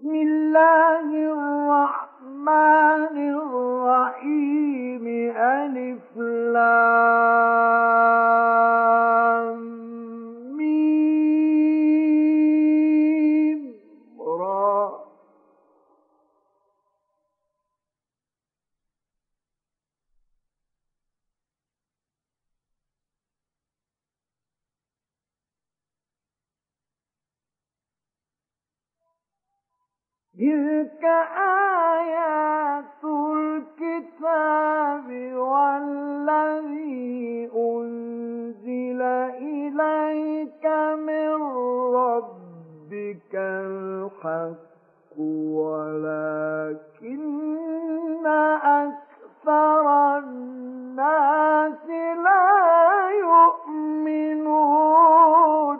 بسم الله الرحمن الرحيم. ألف لام ميم را. تلك آيات الكتاب والذي أنزل إليك من ربك الحق ولكن أكثر الناس لا يؤمنون.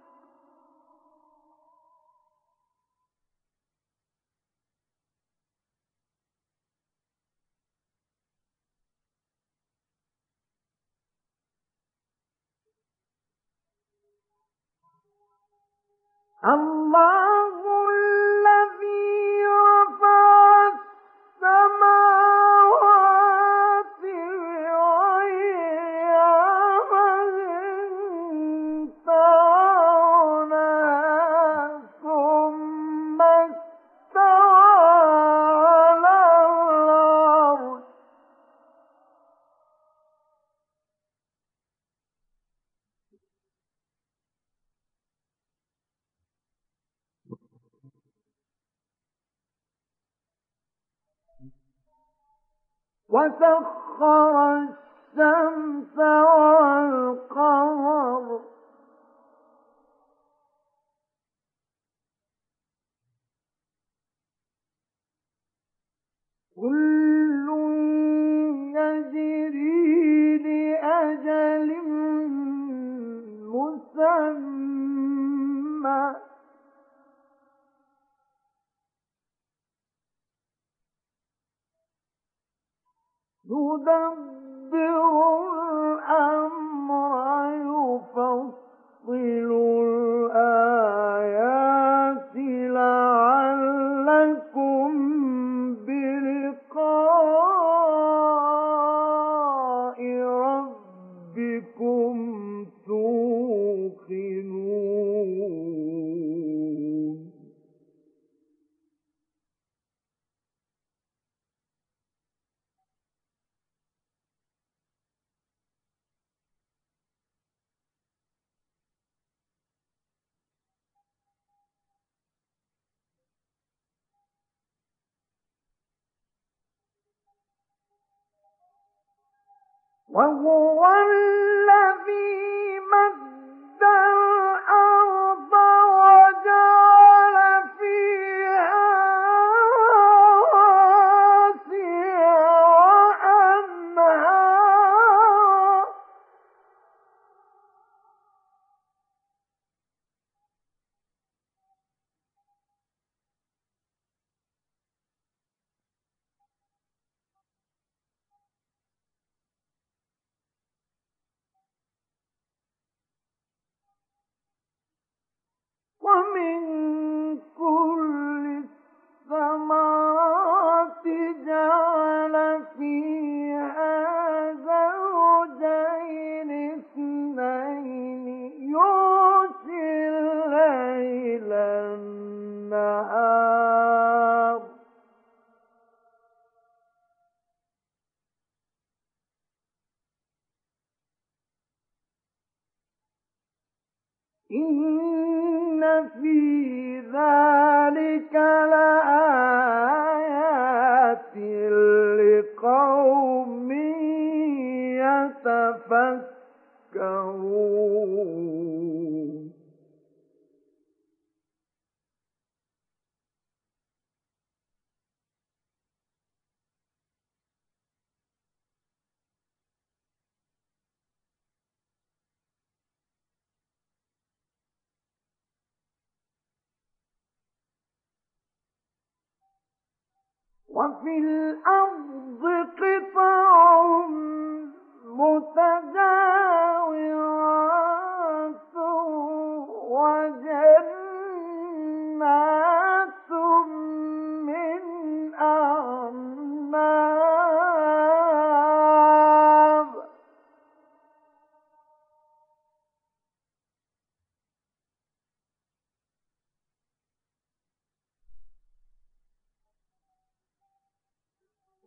الله الذي رفع السماوات بغير عمد ترونها ثم استوى على العرش. وسخر الشمس والقمر كل يجري لأجل مسمى يدبر الأمر يفصل الآيات لعلكم بلقاء ربكم توقنون. وهو الذي مد الأرض وجعل فيها رواسي وأنهارا ومن كل الثمرات جعل فيها زوجين اثنين يغشي الليل النهار إن في ذلك لآيات لقوم يتفكرون. وفي الأرض قطع متجاورات وجنات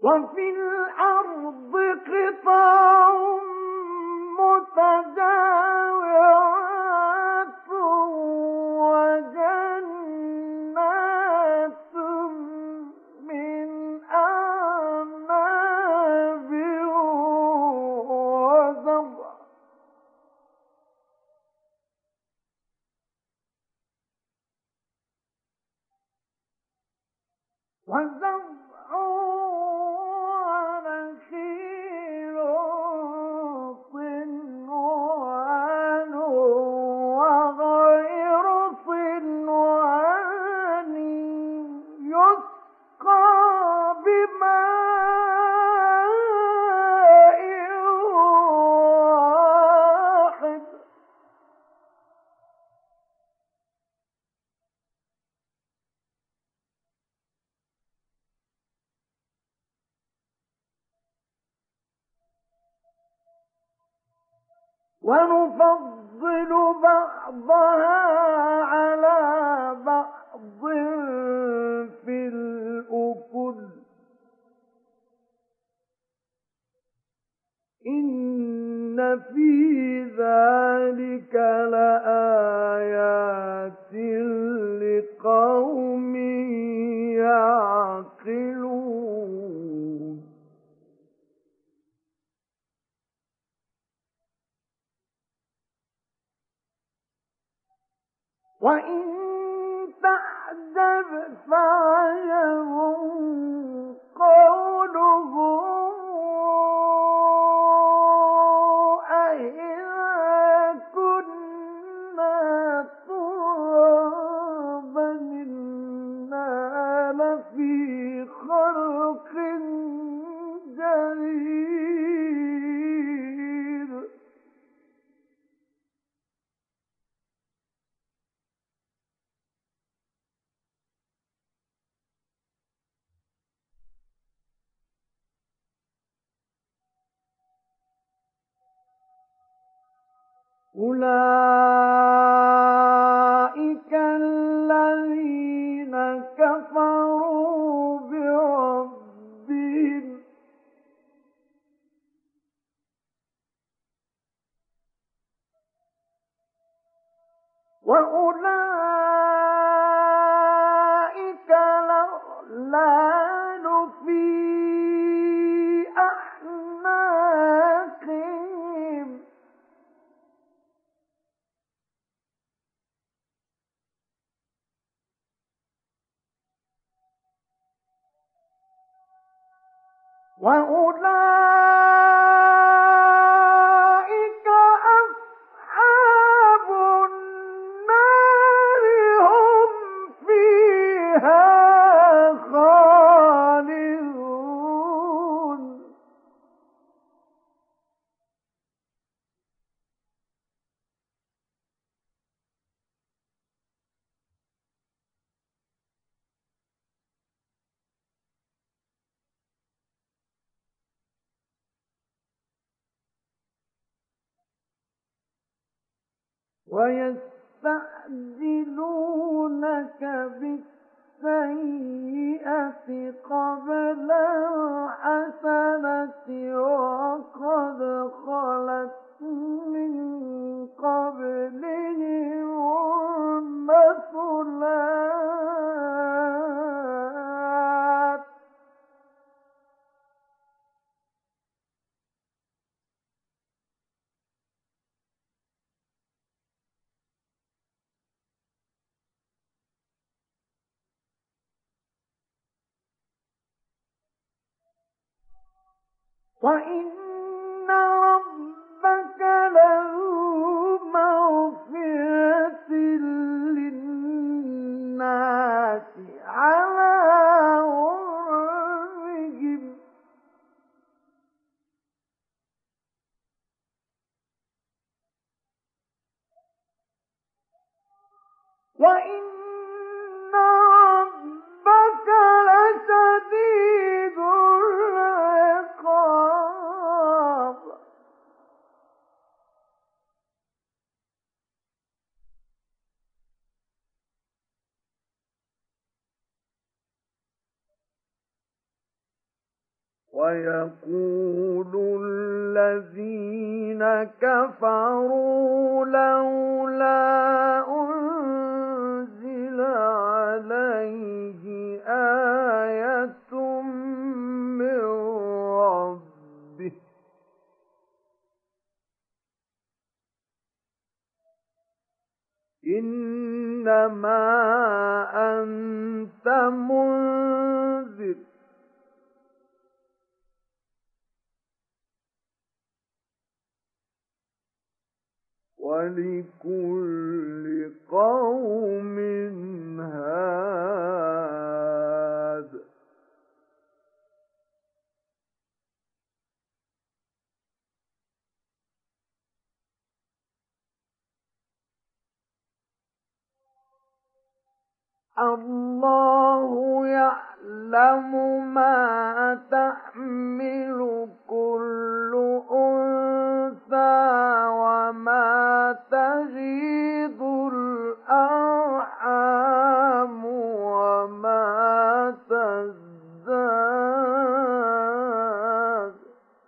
وفي الأرض قطع متجاورات وجنات من أعناب وزرع ونخيل صنوان وغير صنوان يسقى بماء واحد ونفضل بعضها على بعض في الأكل إن في ذلك لآيات لقوم يعقلون وإن تعجب فعجب قولهم أإذا كنا ترابا إنا لفي خلق جديد أولئك الذين كفروا بربهم وأولئك الأغلال في أعناقهم وأولئك أصحاب النار هم فيها خالدون ويستعجلونك بالسيئة قبل الحسنة وقد خلت من قبلهم المثلات وإن ربك لذو مغفرة للناس على غرهم وإن ربك لشديد العقاب ويقول الذين كفروا لولا أنزل عليه آية من ربه إنما أنت منذر ولكل قوم هاد الله يعلم ما تحمل كل أنثى وما تغيض الأرحام وما تزداد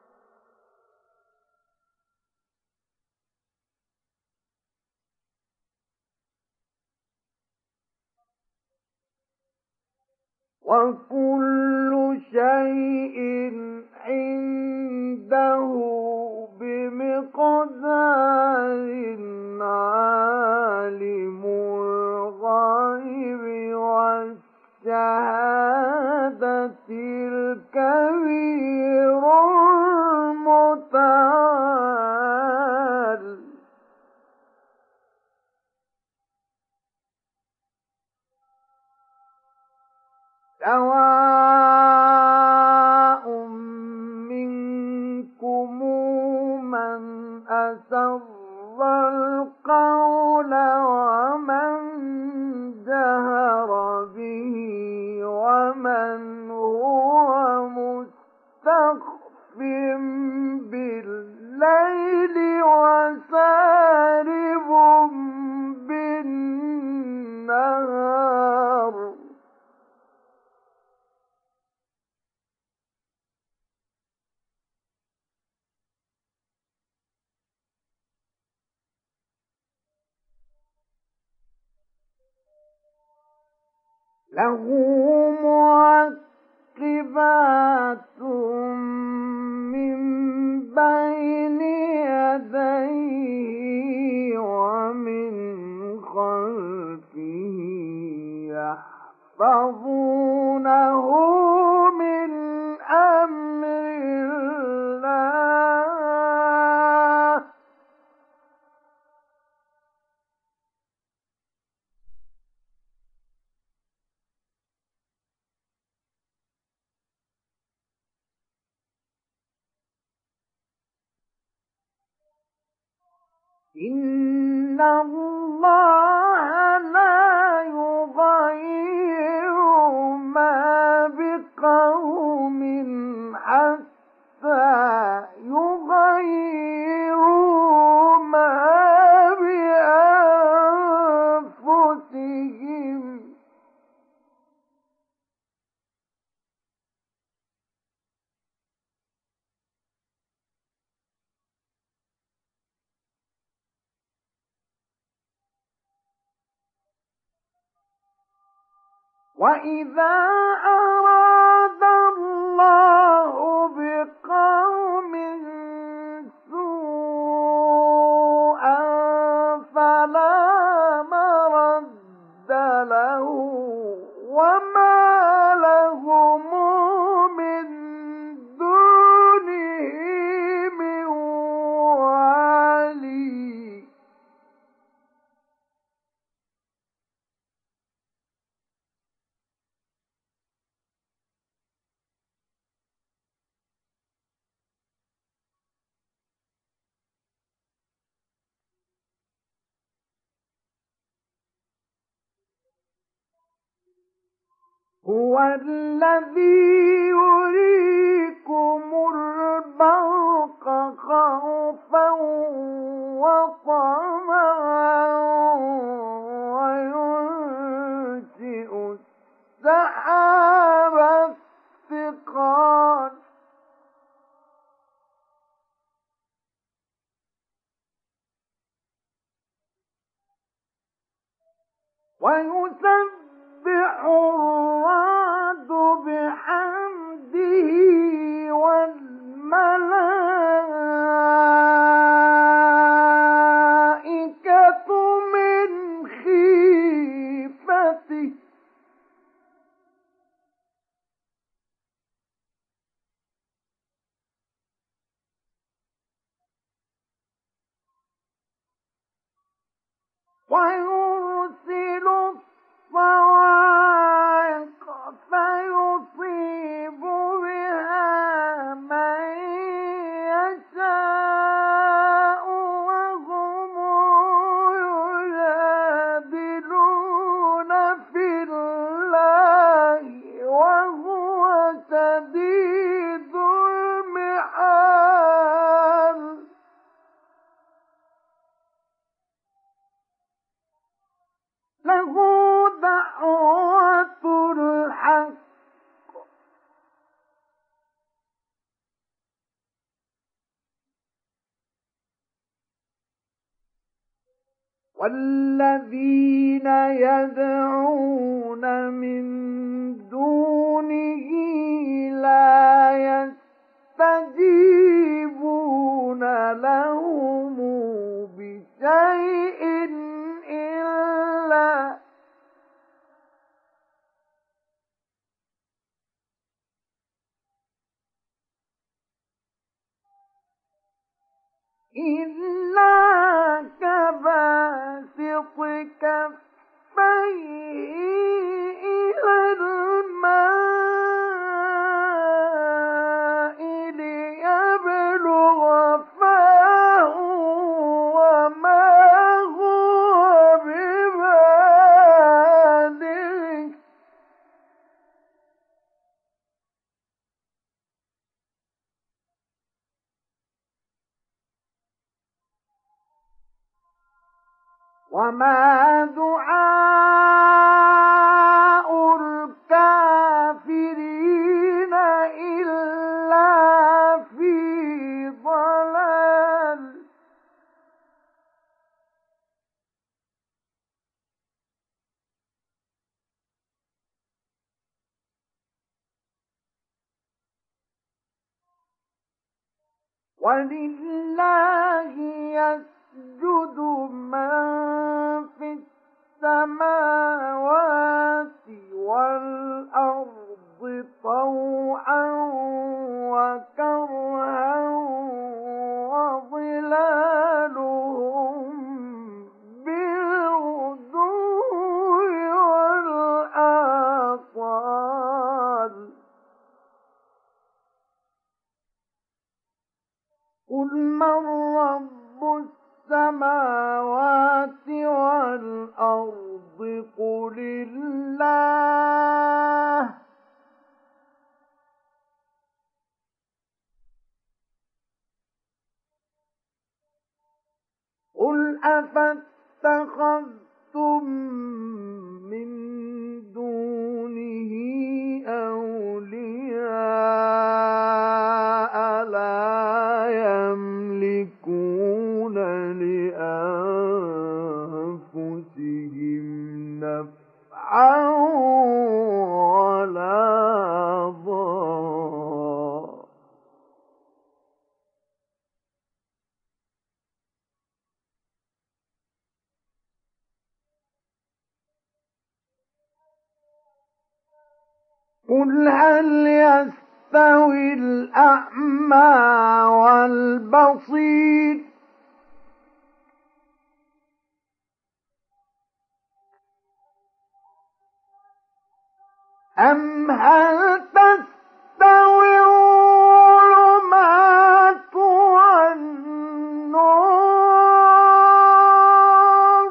وكل شيء عنده بمقدار عالم الغيب والشهادة الكبير المتعال سواء منكم من أسر القول ومن جهر به ومن هو مستخف بالليل وسارب بالنهار له معقبات من بين يديه ومن خلفه يحفظونه من أمر الله إن الله لا يغير ما بقوم حتى يغيروا ما بأنفسهم وَإِذَا أَرَادَ اللَّهُ بِقَوْمٍ سُوءًا فَلَا مَرَدَّ لَهُ وَمَا لَهُم مِّن دُونِهِ مِن وَالٍ هُوَ الَّذِي يُرِيكُمُ الْبَرْقَ خَوْفًا وَطَمَعًا وَيُنشِئُ السَّحَابَ الثِّقَالَ ويسبح الرعد بحمده والملائكة من خيفته ويرسل الصواعق فيصيب بها من يشاء وهم يجادلون في الله وهو شديد المحال له دعوة الحق والذين يدعون من دونه لا يستجيبون لهم بشيء إلا كباسط كفيه إلى الماء ليبلغ فاه وما هو ببالغه وما دعاء الكافرين إلا في ضلال ولله يسجد من في السماوات والأرض طوعا وكرها وظلالهم بالغدو والآصال قل من رب السماوات والأرض قل الله قل أفاتخذتم من دونه أولياء لا يملكون لأنفسهم نفعا ولا ضرا قل هل يستوي الأعمى والبصير أم هل تستوي الظلمات والنور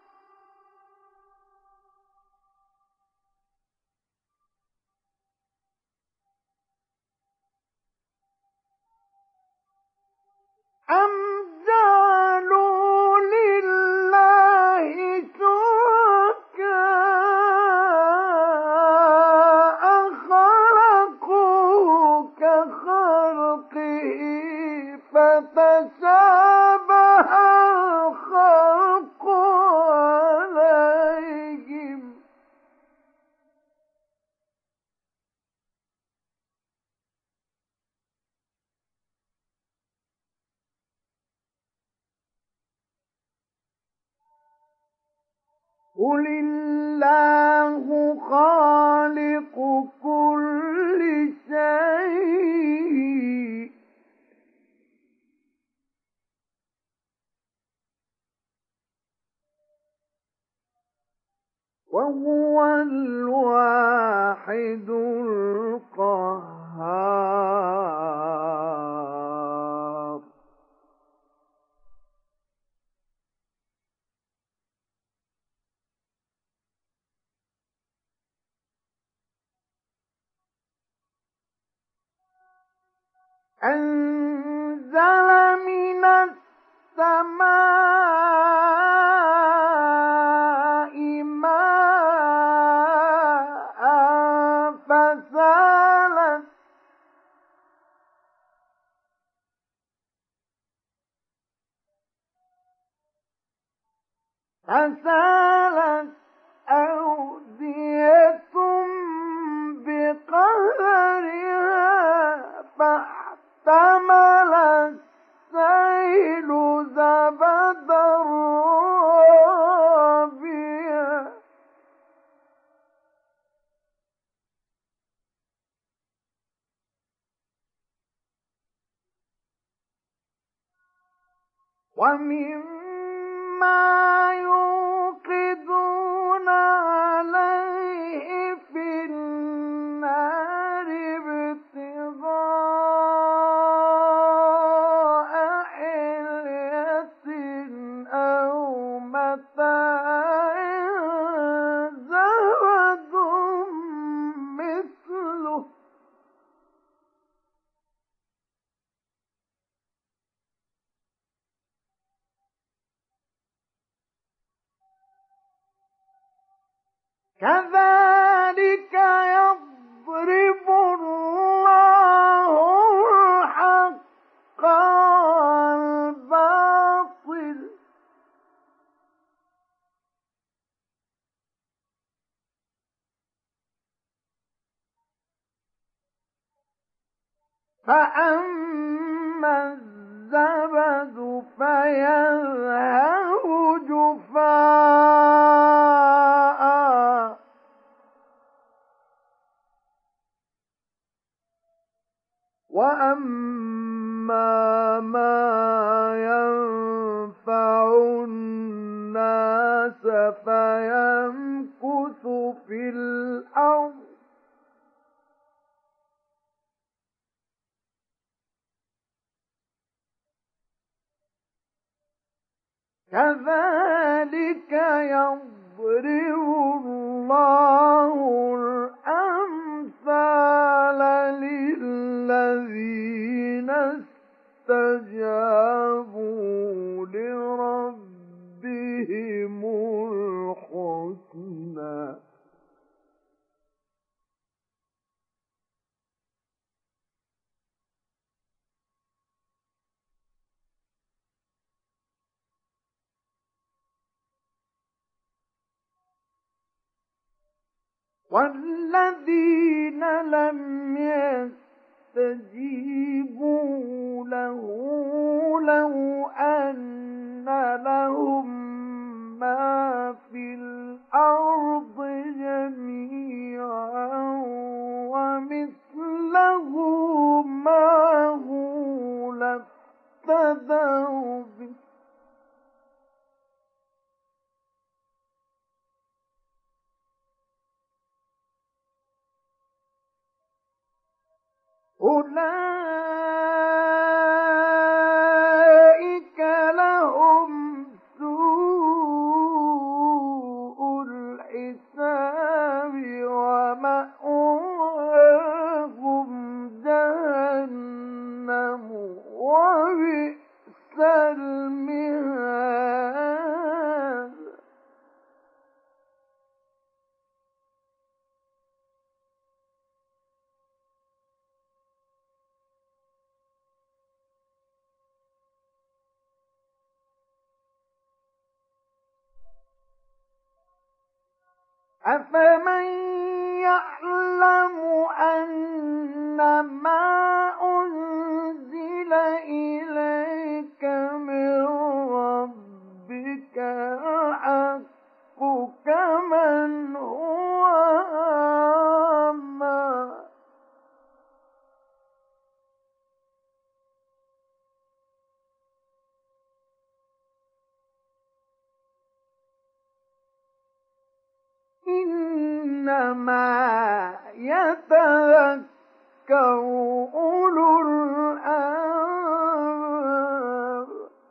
أم جعلوا لله شركاء خلقوا كخلقه فتشابه الخلق عليهم قل الله خالق كل شيء وهو الواحد القهار أنزل من السماء ماء فسالت أودية بقدرها فاحتمل السيل زبدا رابيا ومما يوقدون عليه في النار ابتغاء حلية أو متاع زبد مثله كذلك يضرب الله الحق والباطل فأما الزبد فيذهب جفاء وأما ما ينفع الناس فيمكث في الأرض كذلك يضرب الله الأمثال للذين استجابوا لربهم الحسنى والذين لم يستجيبوا له لو أن لهم ما في الأرض جميعا ومثله معه لافتدوا به أولئك لهم سوء الحساب ومأواهم جهنم وبئس المهاد أفمن يعلم أنما أنزل إليك من ربك الحق إنما يتذكر أولو الألباب.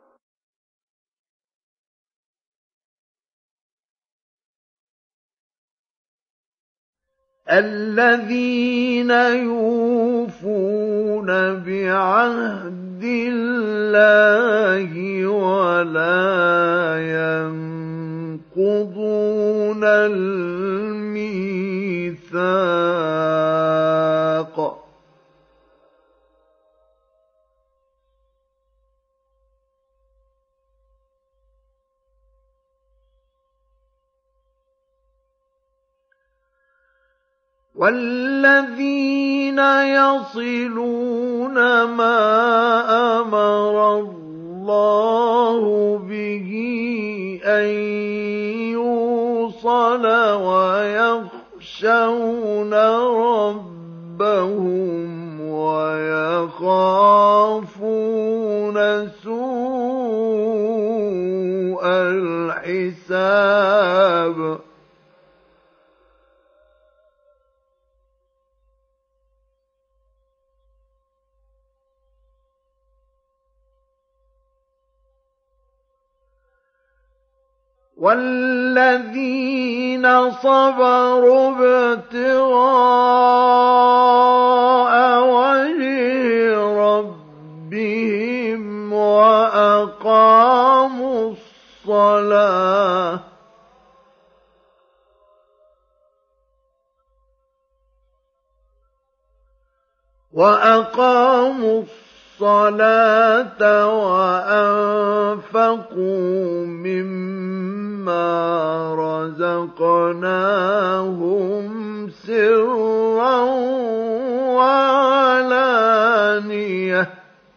الذين يوفون بعهد الله ولا ينقضون الميثاق. والذين يصلون ما أمر الله به أن يوصل ويخشون ربهم ويخافون سوء الحساب. والذين صبروا ابتغاء وجه ربهم وأقاموا الصلاة وأنفقوا مما رزقناهم سرا وعلانية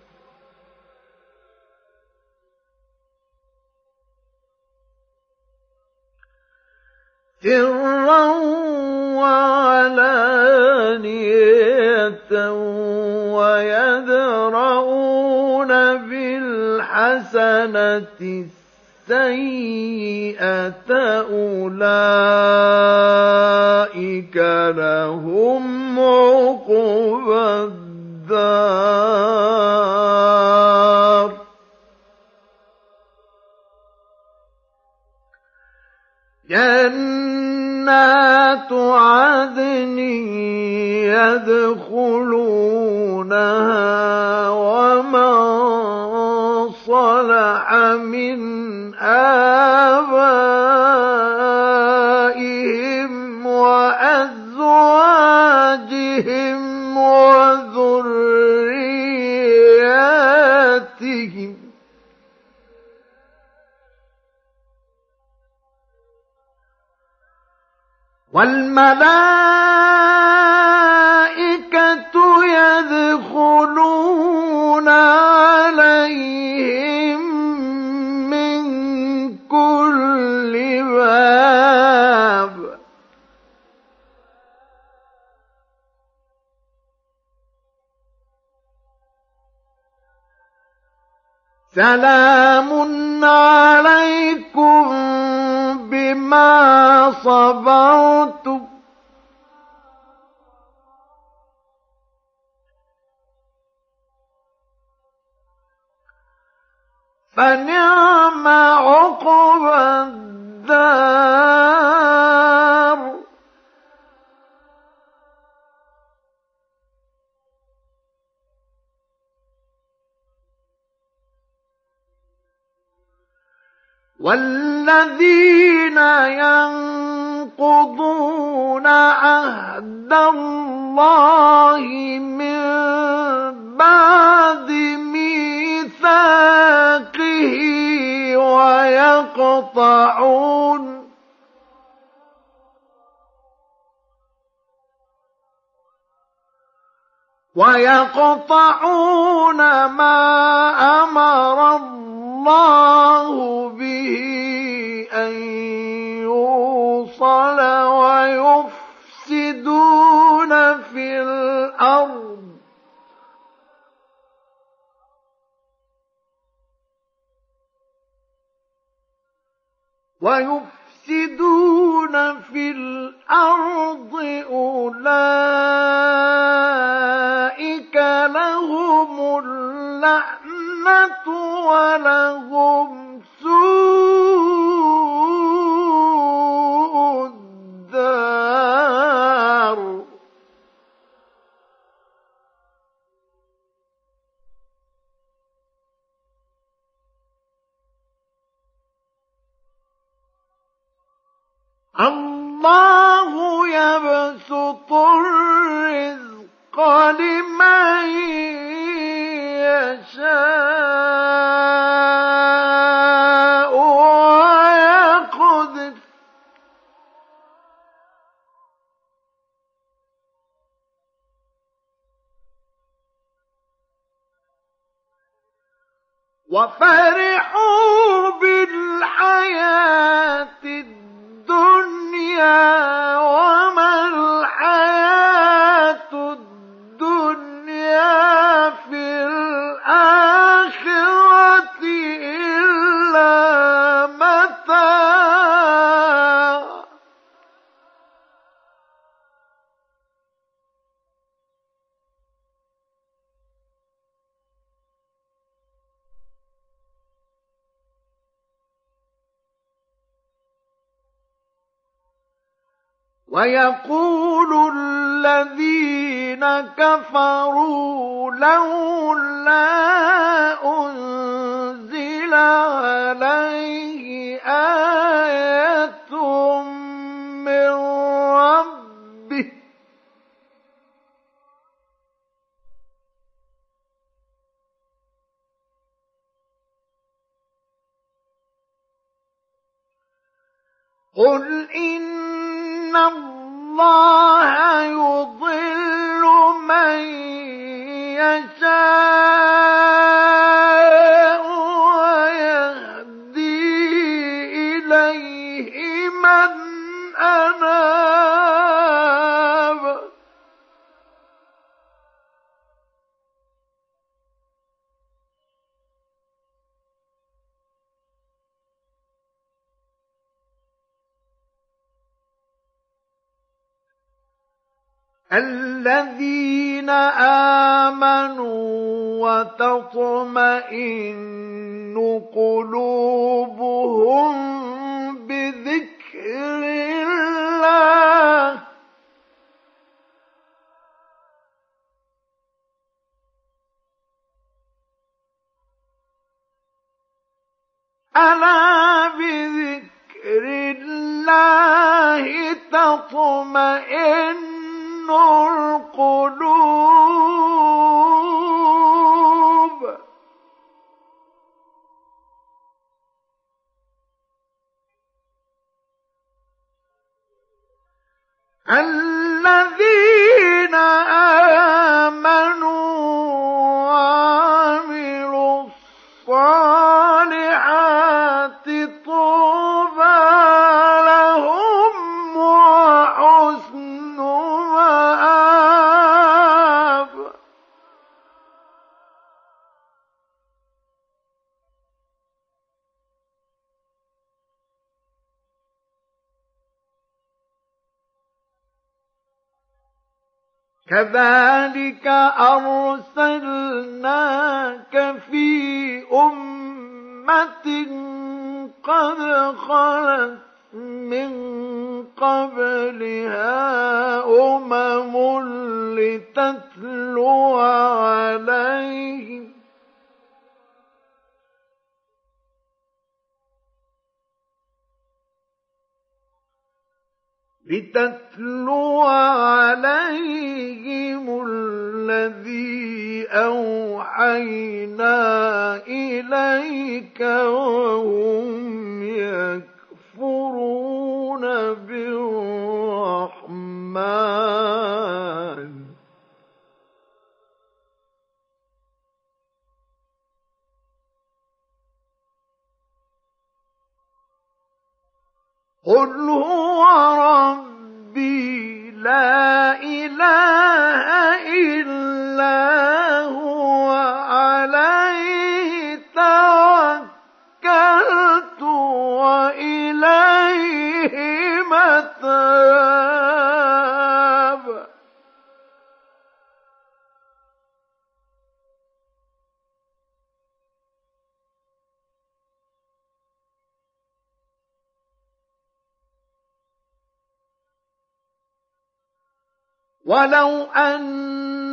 ويدرؤون بالحسنة السيئة أولئك لهم عقبى الدار. جنات عدن يدخلونها ومن صلح من آبائهم وأزواجهم وذرياتهم والملائكة يدخلون عليهم من كل باب سلام عليكم بما صبرتم فنعم عقبى الدار. والذين ينقضون عهد الله من بعد ميثاقه ويقطعون ما أمر الله به أن يوصل ويفسدون في الأرض الله يبسط الرزق لمن يشاء ويقدر وفرحوا بالحياة الدنيا وما الحياة الدنيا في الآخرة إلا متاع ويقول الذين كفروا لولا أنزل عليه آية من ربه قل إن الله يضل من يشاء ويهدي إليه من أناب الذين آمنوا وتطمئن قلوبهم بذكر الله ألا بذكر الله تطمئن القلوب الذين آمنوا وعملوا الصالحات طوبى لهم وحسن مآب كذلك أرسلناك في أمة قد خلت من قبلها لتتلو عليهم الذي أوحينا إليك وهم يكفرون بالرحمن قل هو ربي لا إله إلا هو عليه توكلت وإليه متاب ولو أن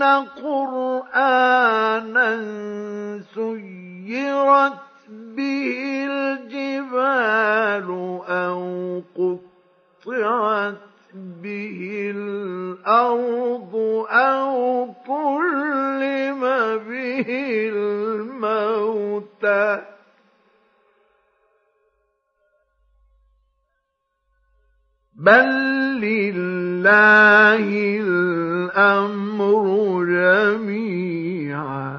قرآنا سيرت به الجبال أو قطعت به الأرض أو كلم به الموتى بل لله الأمر جميعا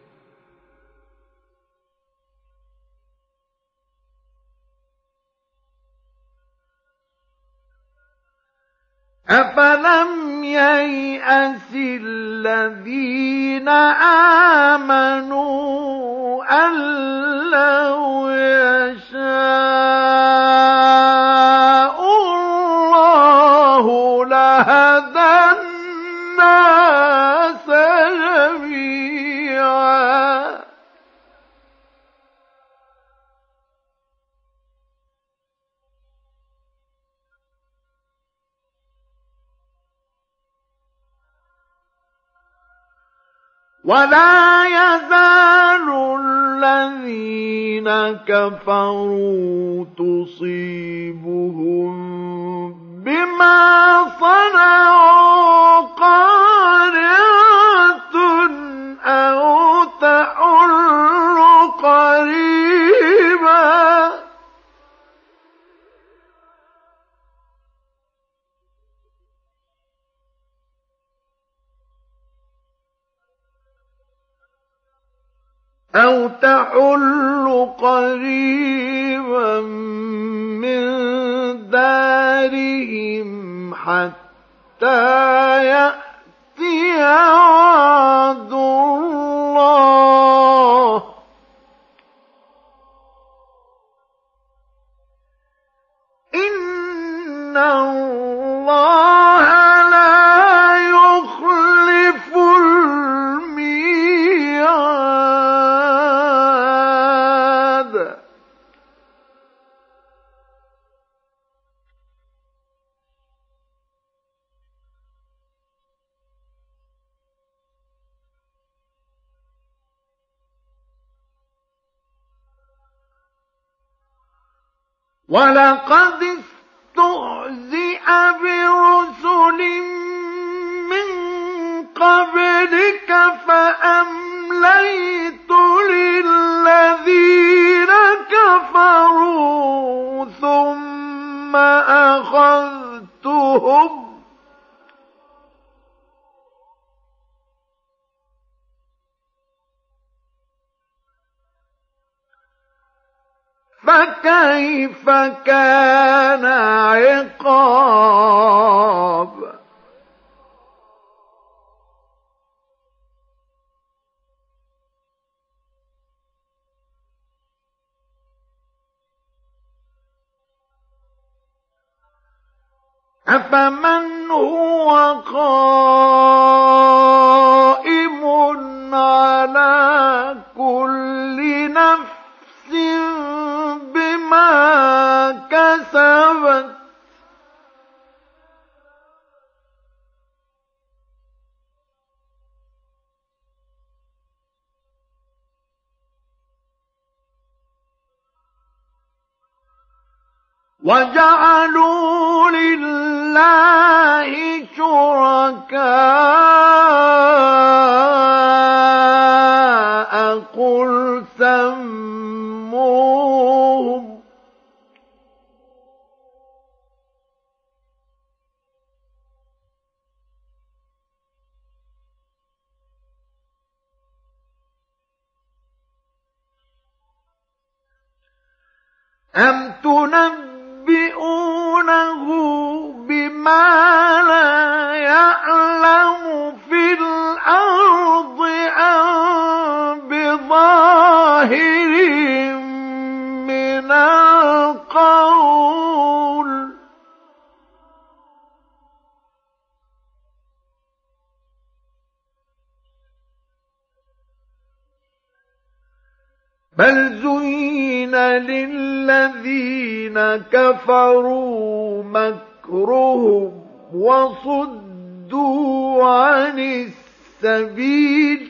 أفلم ييأس الذين آمنوا أن لو يشاء الله لهدى الناس جميعا ولا يزال الذين كفروا تصيبهم بما صنعوا قارعة أو تحل قريبا من دارهم حتى يأتي وعد الله إن الله لا يخلف الميعاد ولقد استهزئ برسل من قبلك فأمليت للذين كفروا ثم أخذتهم فكيف كان عقاب أفمن هو قائم على كل نفس بما كسبت وجعلوا لله شركاء قل سموهم أم تنبئونه بما لا يعلم في الأرض أم بظاهر من القول بل زين للذين كفروا مكرهم وصدوا عن السبيل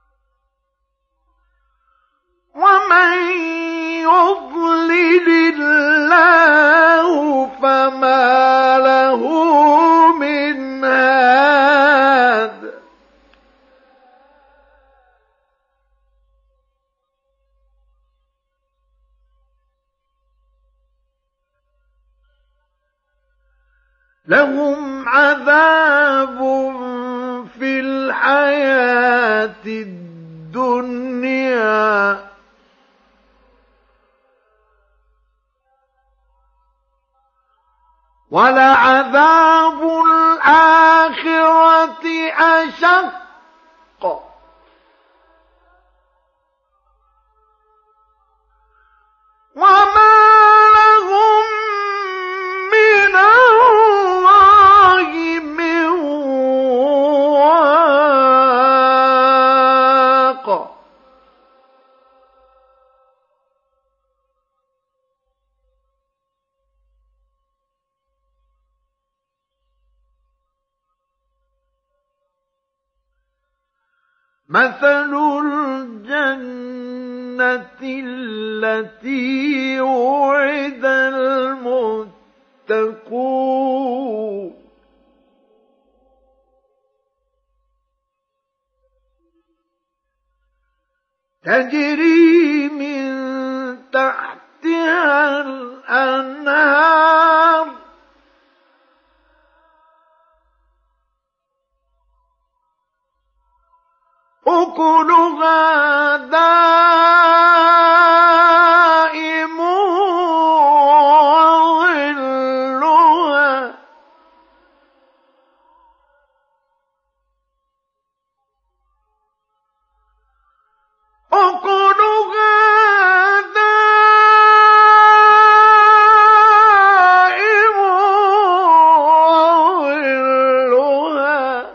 ومن يضلل لهم عذاب في الحياة الدنيا ولعذاب الآخرة أشق وما لهم من الله من واق مثل الجنة التي وعد المتقون تجري من تحتها الأنهار أكلها دائم وظلها أكلها دائم وظلها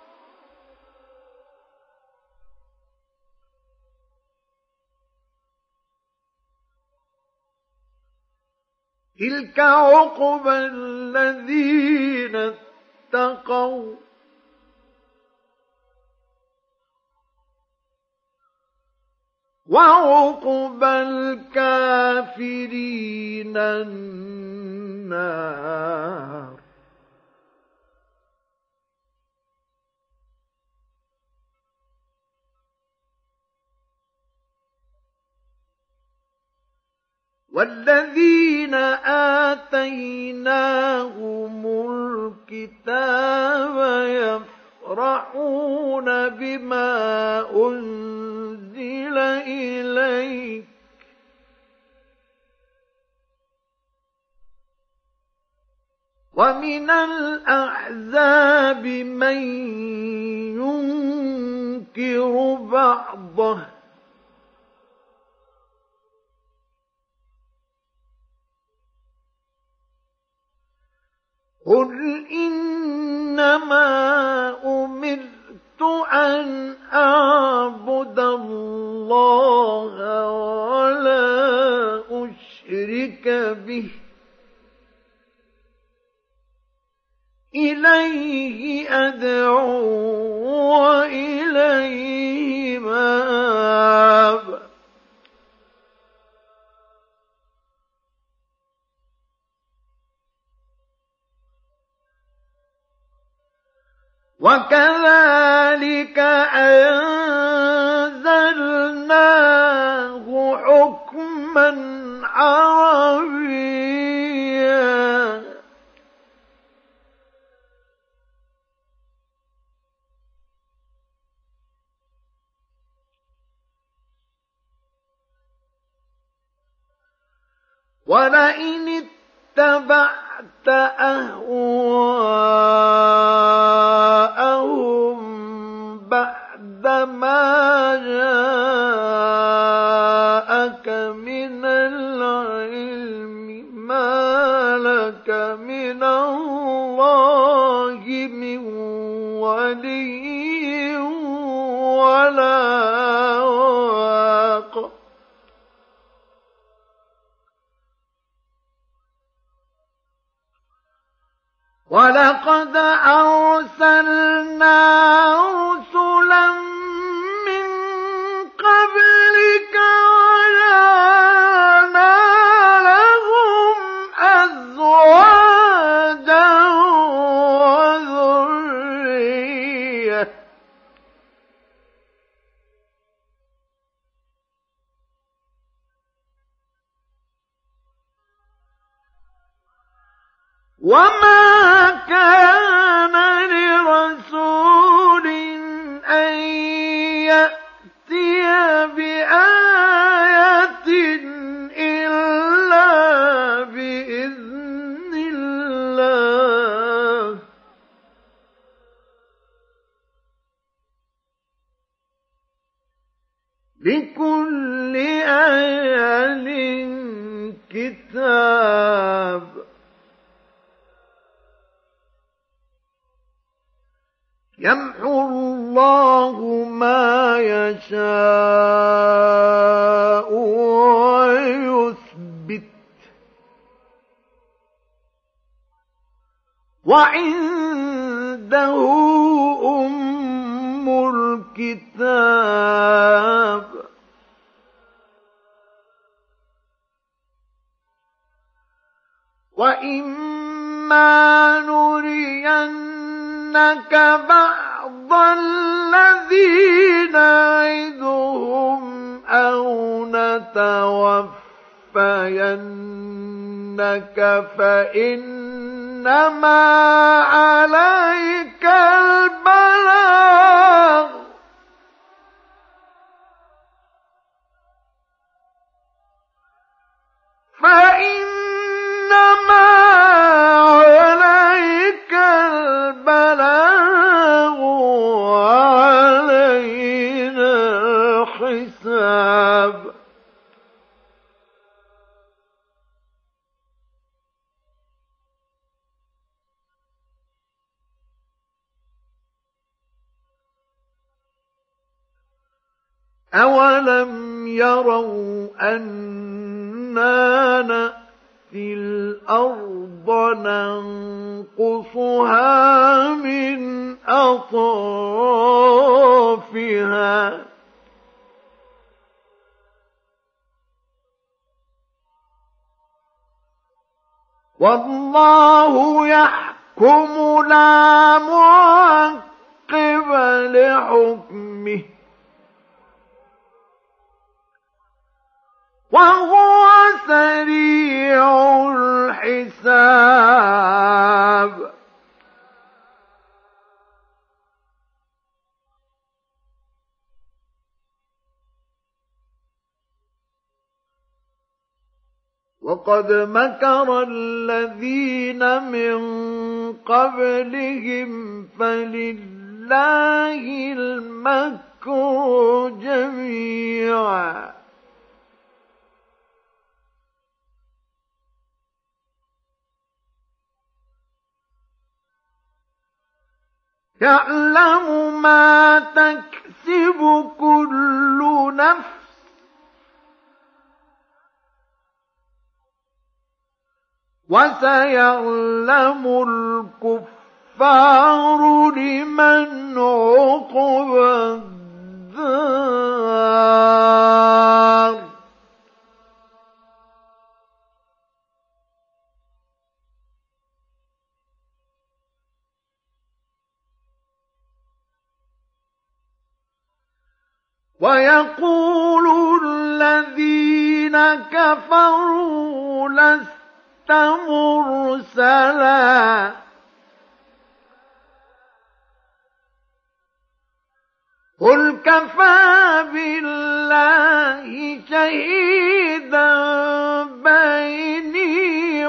تلك عقبى الذين اتقوا وعقبى الكافرين النار والذين آتيناهم الكتاب يفرحون بما أنزل إليك ومن الأحزاب من ينكر بعضه قل إنما أمرت أن أعبد الله ولا أشرك به إليه أدعو وإليه مآب وكذلك أنزلناه حكما عربيا ولئن اتبعت أهواءهم بعد ما جاءك من العلم ما لك من الله من ولي ولا واق ولقد أرسلنا رسلا من قبلك وجعلنا لهم أزواجا وذرية وما كان لرسول أن يأتي بآية إلا بإذن الله لكل أجل كتاب يمحو الله ما يشاء ويثبت وعنده أم الكتاب وإما نرينك بعض الذي نعدهم أو نتوفينك فإنما عليك البلاغ فإنما عليك البلاغ وعلينا الحساب أولم يروا أنا نأتي الأرض ننقصها من أطرافها والله يحكم لا معقب لحكمه وهو سريع الحساب وقد مكر الذين من قبلهم فلله المكر جميعا يعلم ما تكسب كل نفس وسيعلم الكفار لمن عقبى الدار ويقول الذين كفروا لست مرسلا قل كفى بالله شهيدا بيني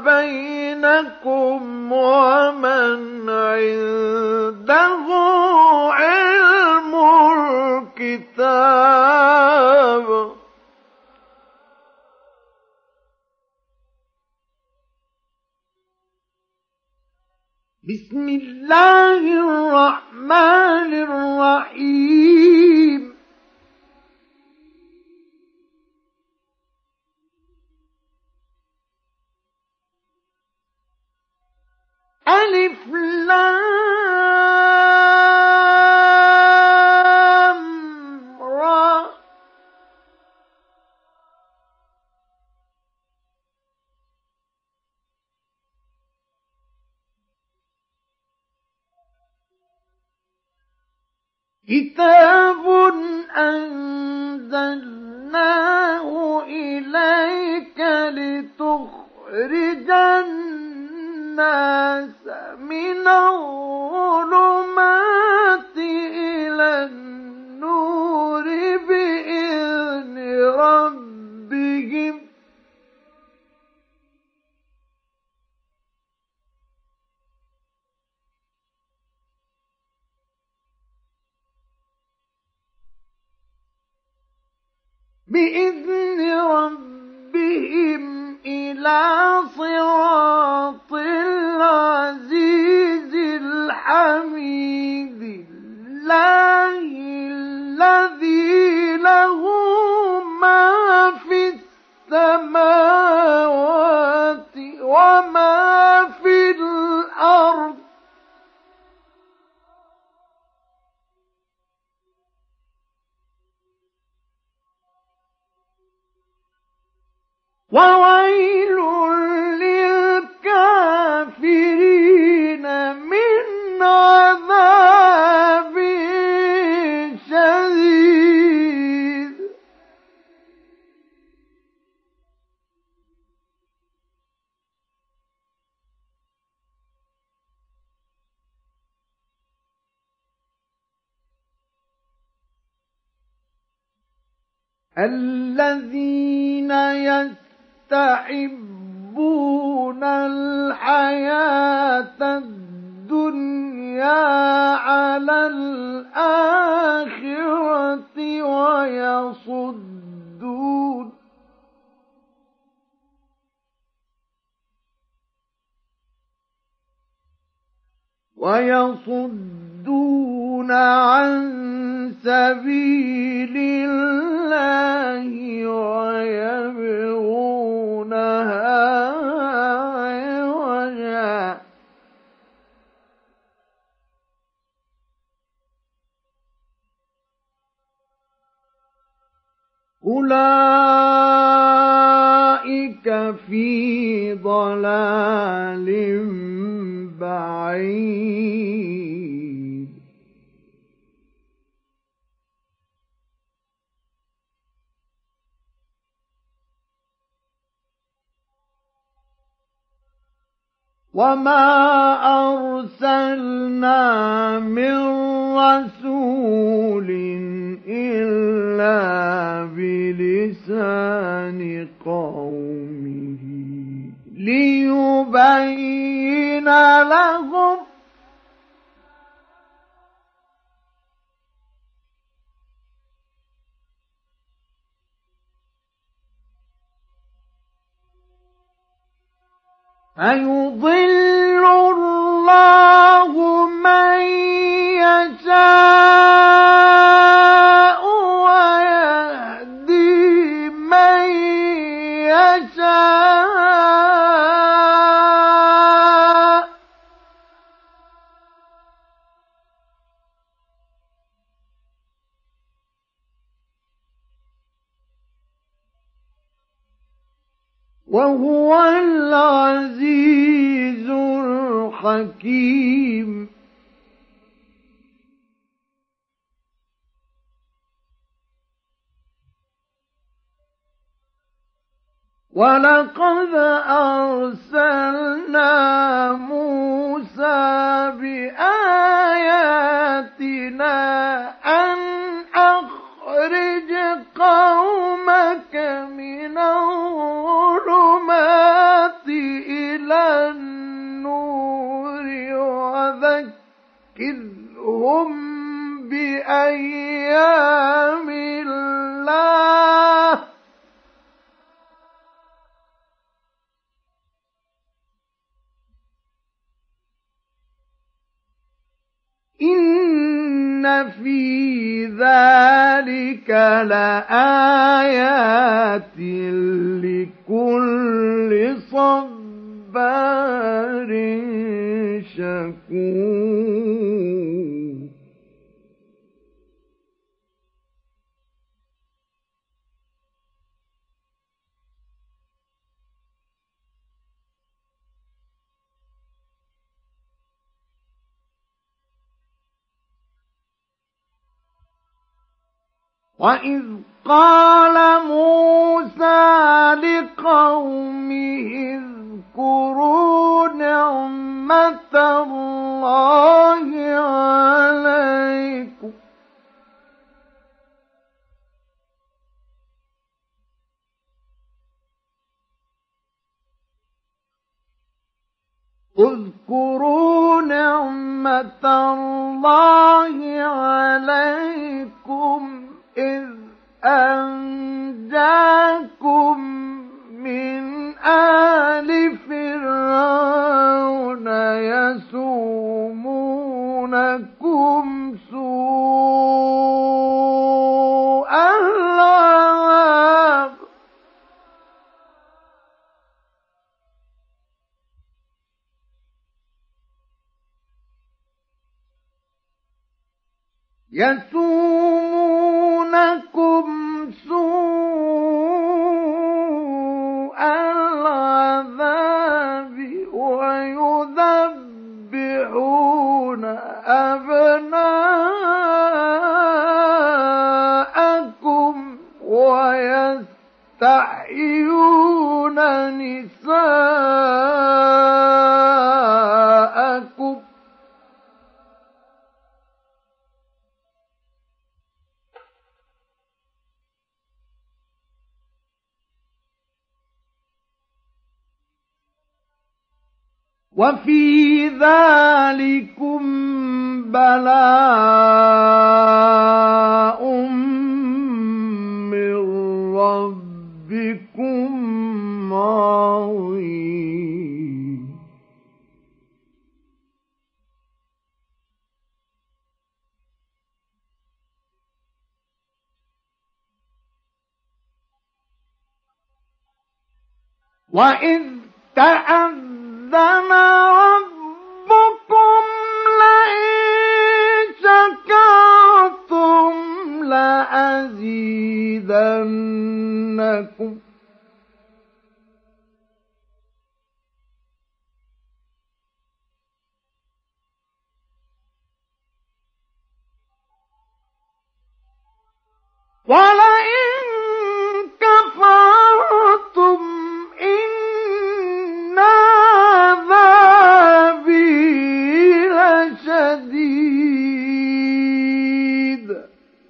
وبينكم ومن عنده علم الكتاب بسم الله الرحمن الرحيم ألف لام را كتاب أنزلناه إليك لتخرج الناس الناس من الظلمات إلى النور بإذن ربهم إلى صراط العزيز الحميد الله الذي له ما في السماوات وما في الأرض وويل للكافرين من عذاب شديد الذين يستحبون الحياة الدنيا على الآخرة ويصدون عن سبيل الله ويبغونها عوجا أولئك في ضلال بعيد وما أرسلنا من رسول إلا بلسان قومه ليبين لهم فيضل الله من يشاء ويهدي من يشاء وهو العزيز الحكيم ولقد أرسلنا موسى بآياتنا أن أخرج قومك من الظلمات إلى النور وذكرهم بأيام الله إن في ذلك لآيات لكل صبار شكور وإذ قال موسى لقومه اذكروا نعمة اذكروا نعمة الله عليكم إذ أنجاكم من آل فرعون يسومونكم سوء العذاب ويذبحون أبناءكم ويستحيون نساءكم وفي ذلكم بلاء من ربكم عظيم وإذ تأذن ربكم لئن شكرتم لأزيدنكم ولئن كفرتم إن عذابي لشديد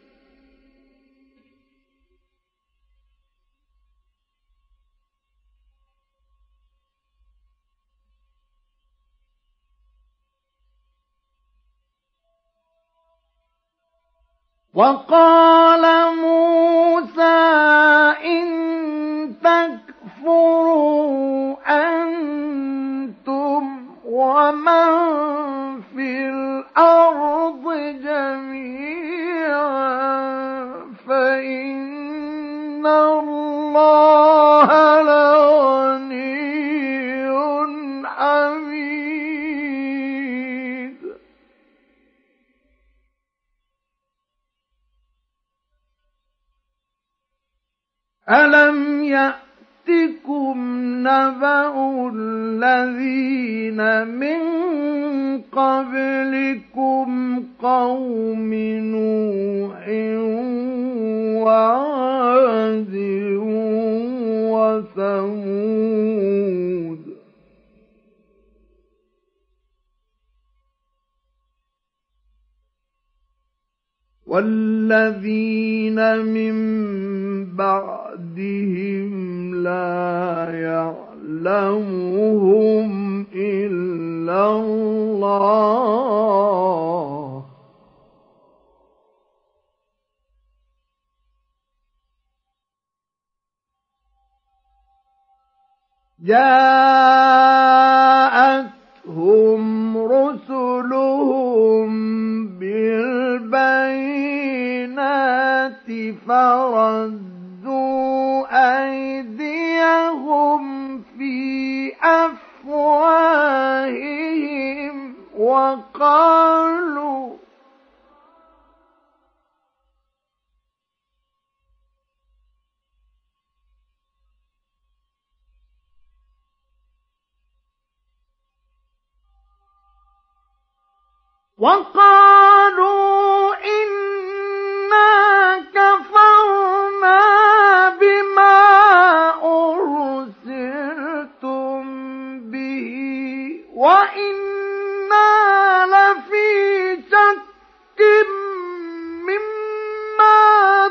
وقال موسى إن تكفروا أنتم ومن في الأرض جميعا فإن الله لغني حميد ألم يأتكم نبأ الذين من قبلكم قوم نوح وعاد وثمود والذين من بعدهم لا يعلمهم إلا الله جاءتهم رسلهم بالبينات فردوا أيديهم في أفواههم وقالوا إنا كفرنا بما أرسلتم به وإنا لفي شك مما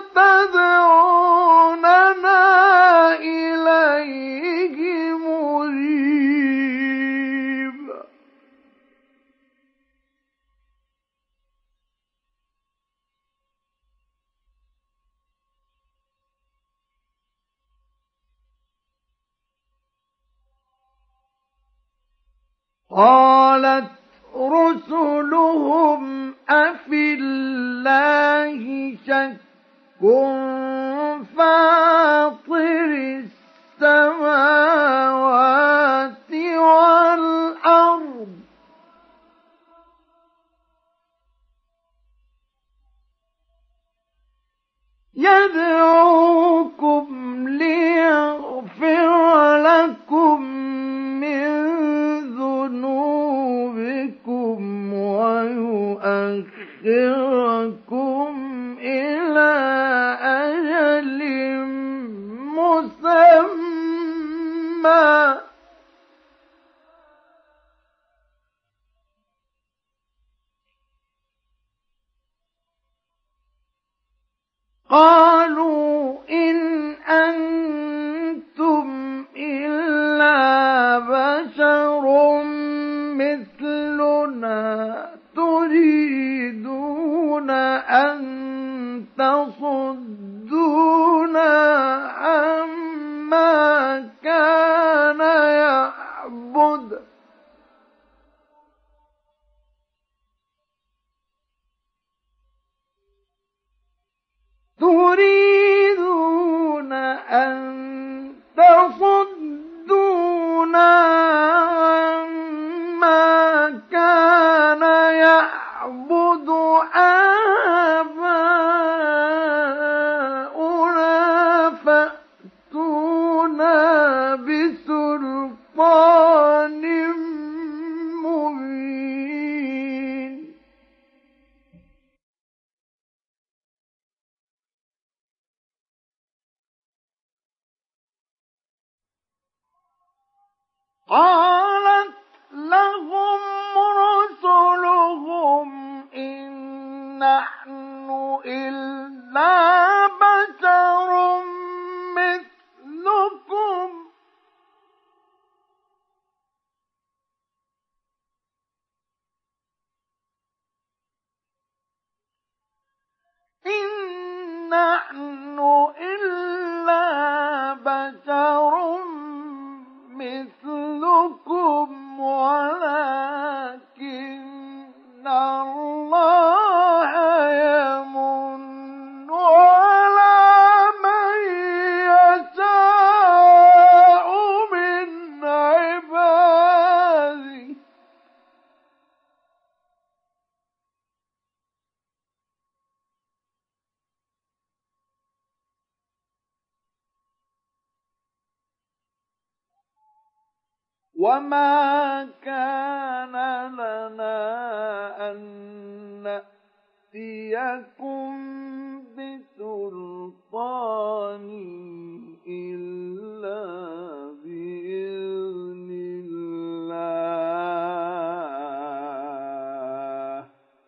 تدعوننا إليه مريب قالت رسلهم أفي الله شك فاطر السماوات والأرض يدعوكم ليغفر لكم من ذنوبكم ويؤخركم إلى أجل مسمى قالوا إن أنتم إلا بشر مثلنا تريدون أن تصدونا عما كان يعبد تريدون أن تصدونا عما كان يعبد آباؤنا فأتونا بسلطان مبين قالت لهم رسلهم إن نحن إلا بشر مثلكم إن نحن إلا بشر مثلكم ولكن الله يمن على من يشاء من عباده وما كان لنا أن نأتيكم بسلطان إلا بإذن الله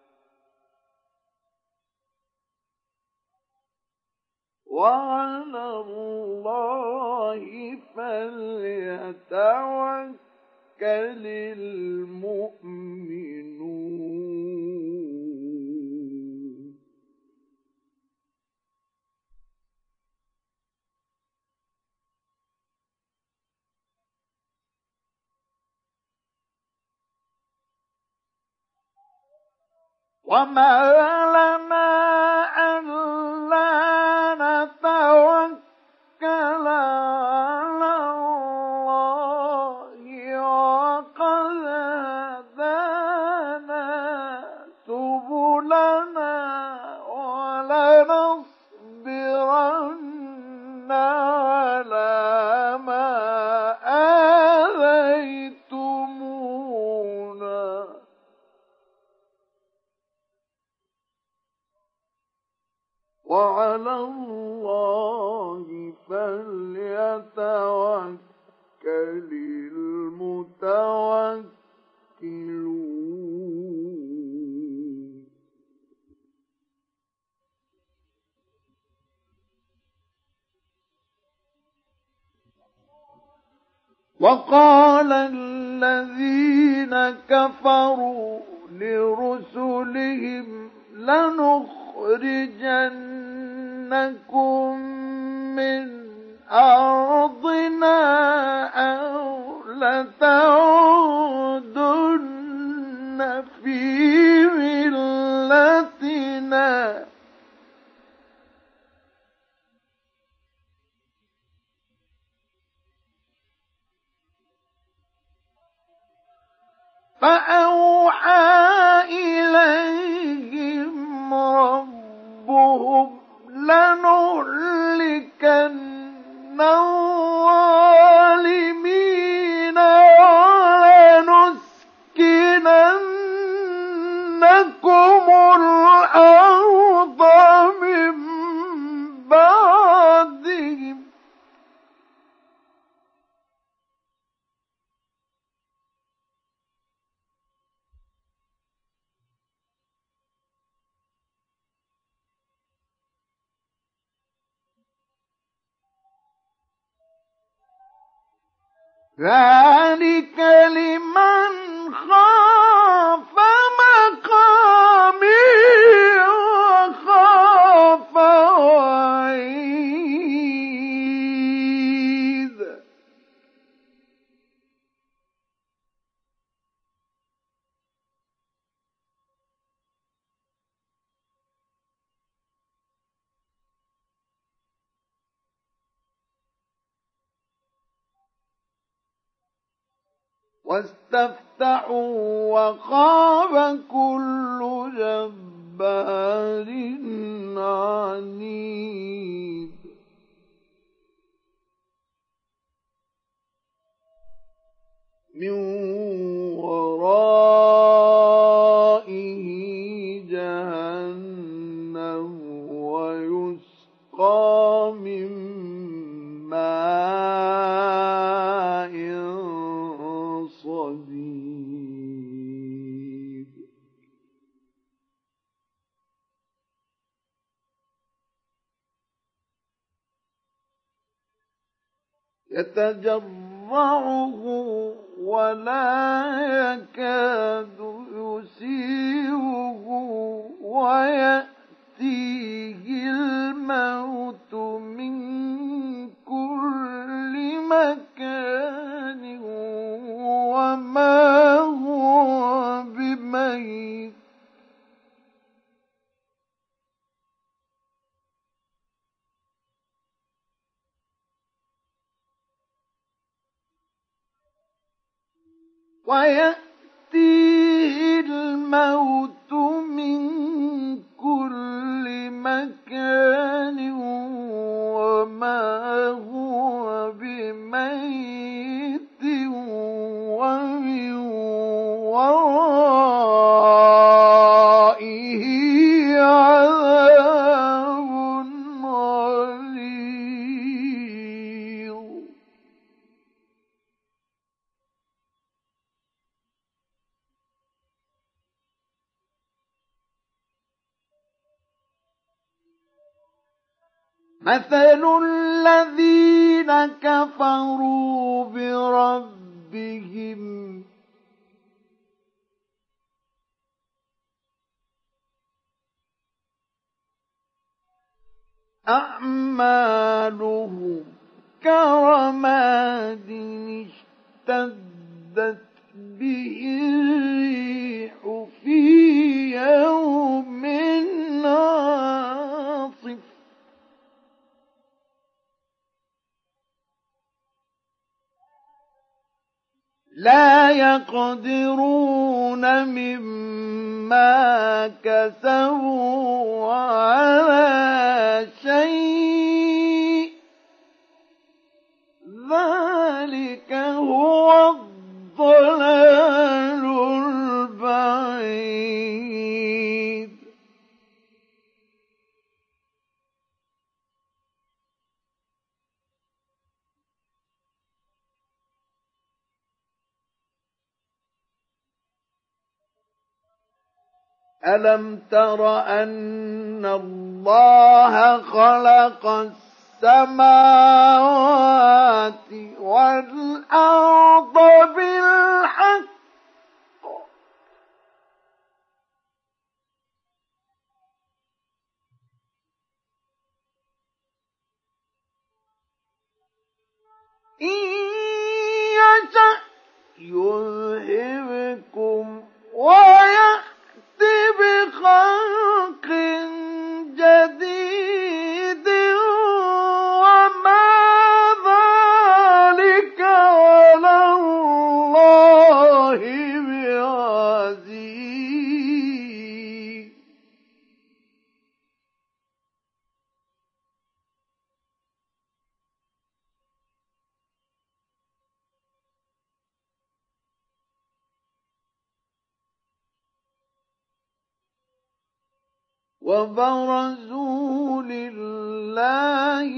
وعلى الله فليتوكل المؤمنون وما لنا ألا نتوكل على الله وقد هدانا سبلنا ولنصبرن على ما آذيتمونا وعلى الله فليتوكل المتوكلون وقال الذين كفروا لرسلهم لنخرجنكم من أرضنا أو لتعودن فأوحى إليهم ربهم لنهلكن الظالمين ولنسكننكم الأرض من بعدهم ذلك لمن خاف مقامي وخاف وعيد واستفتحوا وخاب كل جبار عنيد من ورائه جهنم ويسقى من ماء صديد يتجرعه ولا يكاد يسيغه ويأتيه الموت من كل مكان وما هو بميت ويأتيه الموت من كل مكان وما هو بميت ومن ورائه عذاب غليظ مثل الذين كفروا بربهم أعمالهم كرماد اشتدت به الريح في يوم عاصف لا يقدرون مما كسبوا على شيء ذلك هو الضلال البعيد ألم تر أن الله خلق السماوات والأرض بالحق إن يشأ يذهبكم ويأتي بخلق جديد وما ذلك على الله بعزيز وبرزوا لله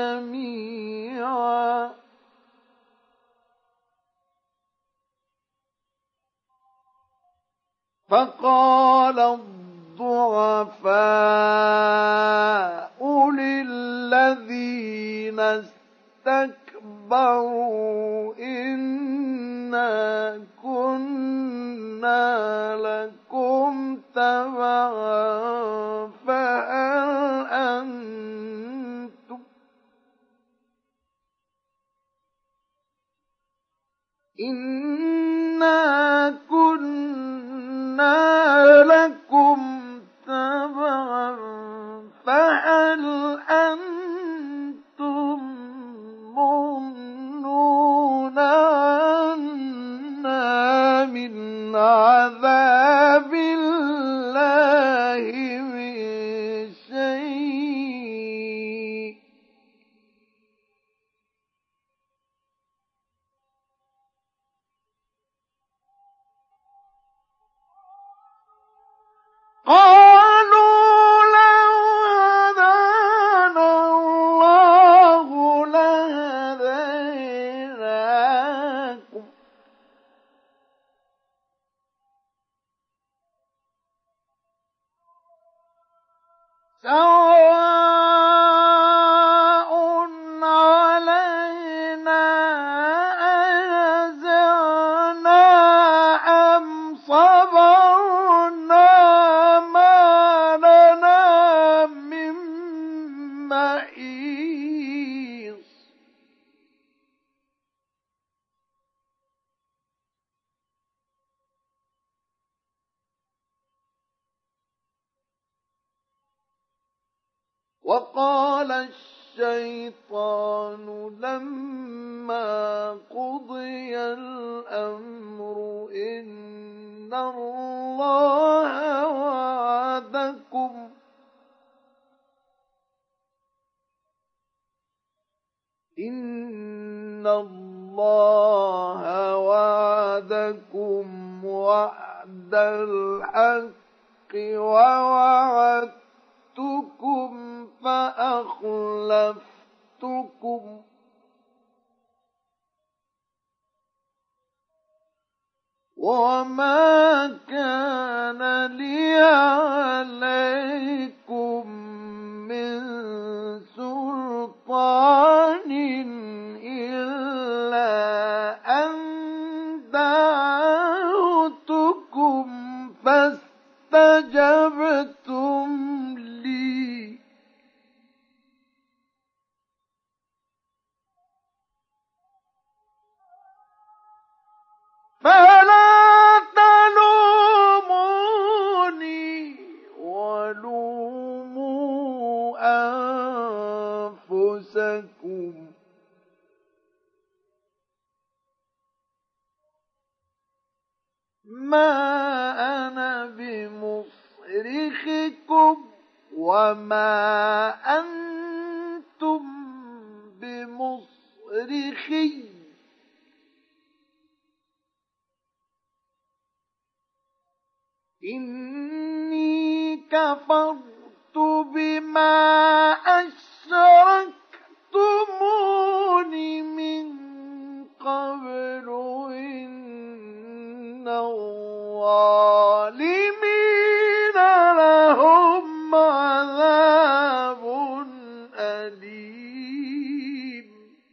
جميعا فقال الضعفاء للذين استكبروا إنا كنا لكم تبعا إنا كنا لكم تبعا فهل أنتم مغنون عنا من عذاب الله من شيء قالوا لو هدانا الله لهديناكم سواء علينا أنذرنا أم صبرنا ما لنا من محيص وقال الشيطان لما قضي الأمر إن الله وعدكم وعد الحق ووعدتكم فأخلفتكم وما كان لي عليكم من سلطان إلا أن دعوتكم فاستجبتم لي فلا تلوموني ولوموا أنفسكم ما أنا بمصرخكم وما أنتم بمصرخي إني كفرت بما أشركتمون من قبل إن الظالمين لهم عذاب أليم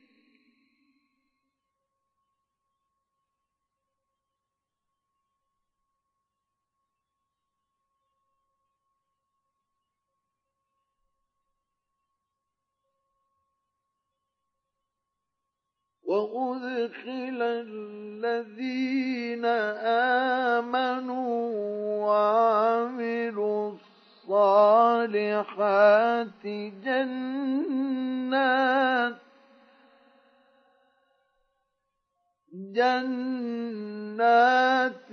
وأدخل الذين آمنوا وعملوا الصالحات جنات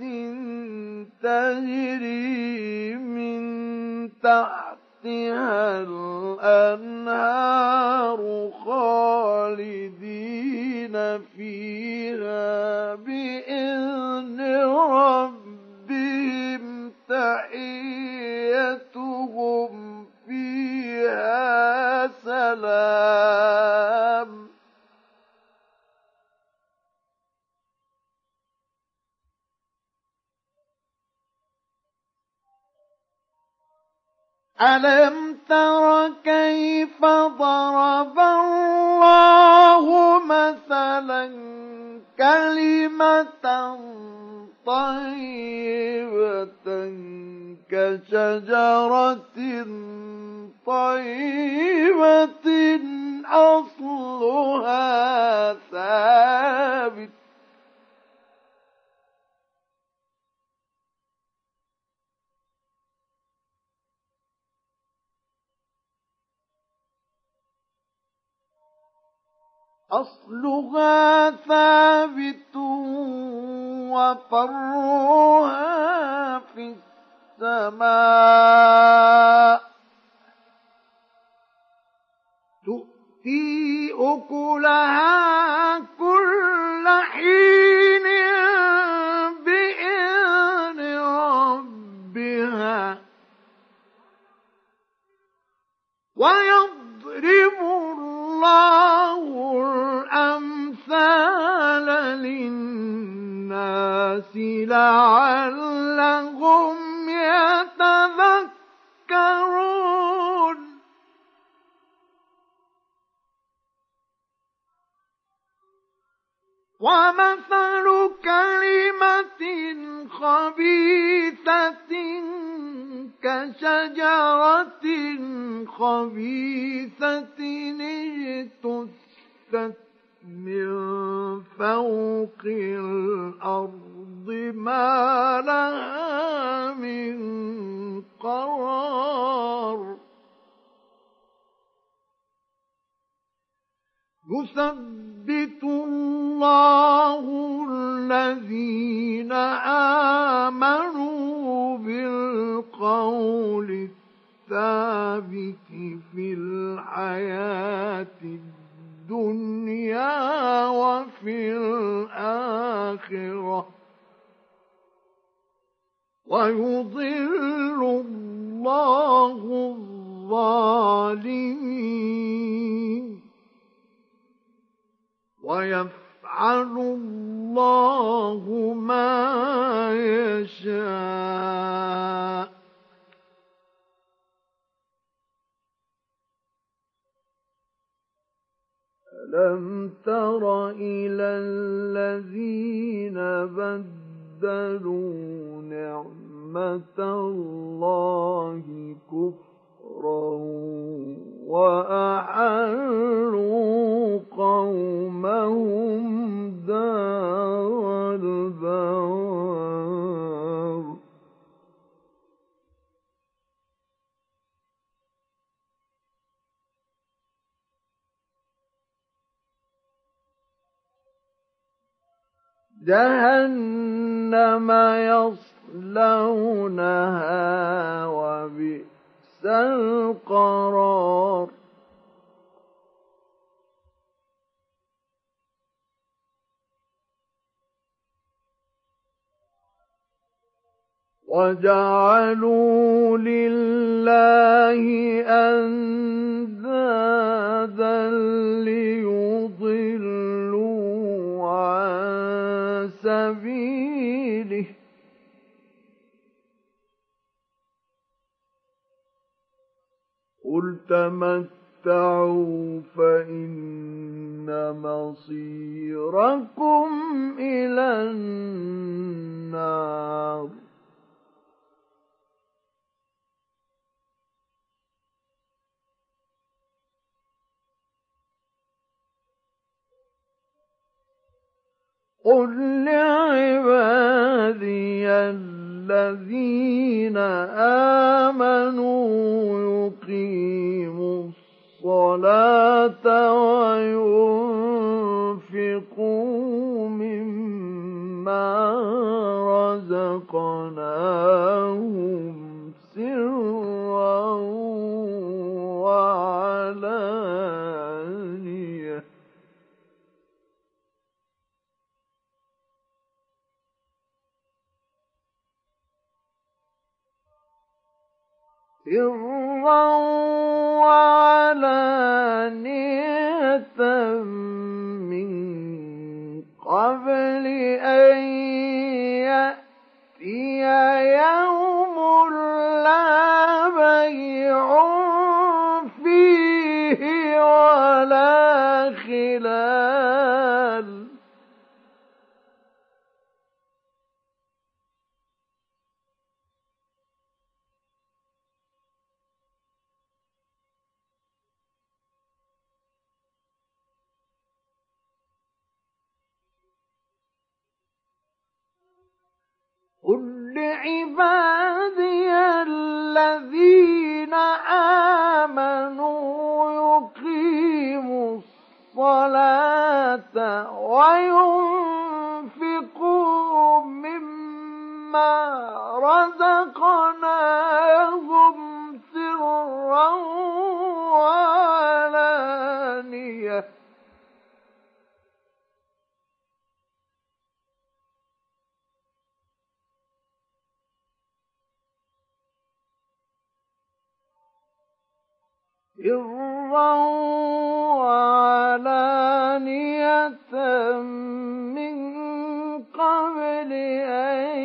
تجري من تحتها الأنهار خالدين فيها بإذن ربهم تحيتهم ألم تر كيف ضرب الله مثلا كلمة طيبة كشجرة طيبة أصلها ثابت وفرعها في السماء تؤتي أكلها كل حين بإذن ربها ويضرب الله الأمثال للناس لعلهم يتذكرون ومثل كلمة خبيثة كشجرة خبيثة اجتثت من فوق الأرض ما لها من قرار يثبت الله الذين آمنوا بالقول الثابت في الحياة الدنيا وفي الآخرة ويضل الله الظالمين ويفعل الله ما يشاء ألم تر إلى الذين بدلوا نعمة الله كفرا وأحلوا قومهم دار البوار جهنم يصلونها وبئس القرار وجعلوا لله أندادا ليضلوا عن سبيله قل تمتعوا فإن مصيركم إلى النار قل لعبادي الذين آمنوا يقيموا الصلاة وينفقوا مما رزقناهم سرا وعلانية سرا وعلانية من قبل أن يأتي يوم لا بيع قل لعبادي الذين آمنوا يقيموا الصلاة وينفقوا مما رزقناهم سرا وعلانية سرا وعلانية من قبل أن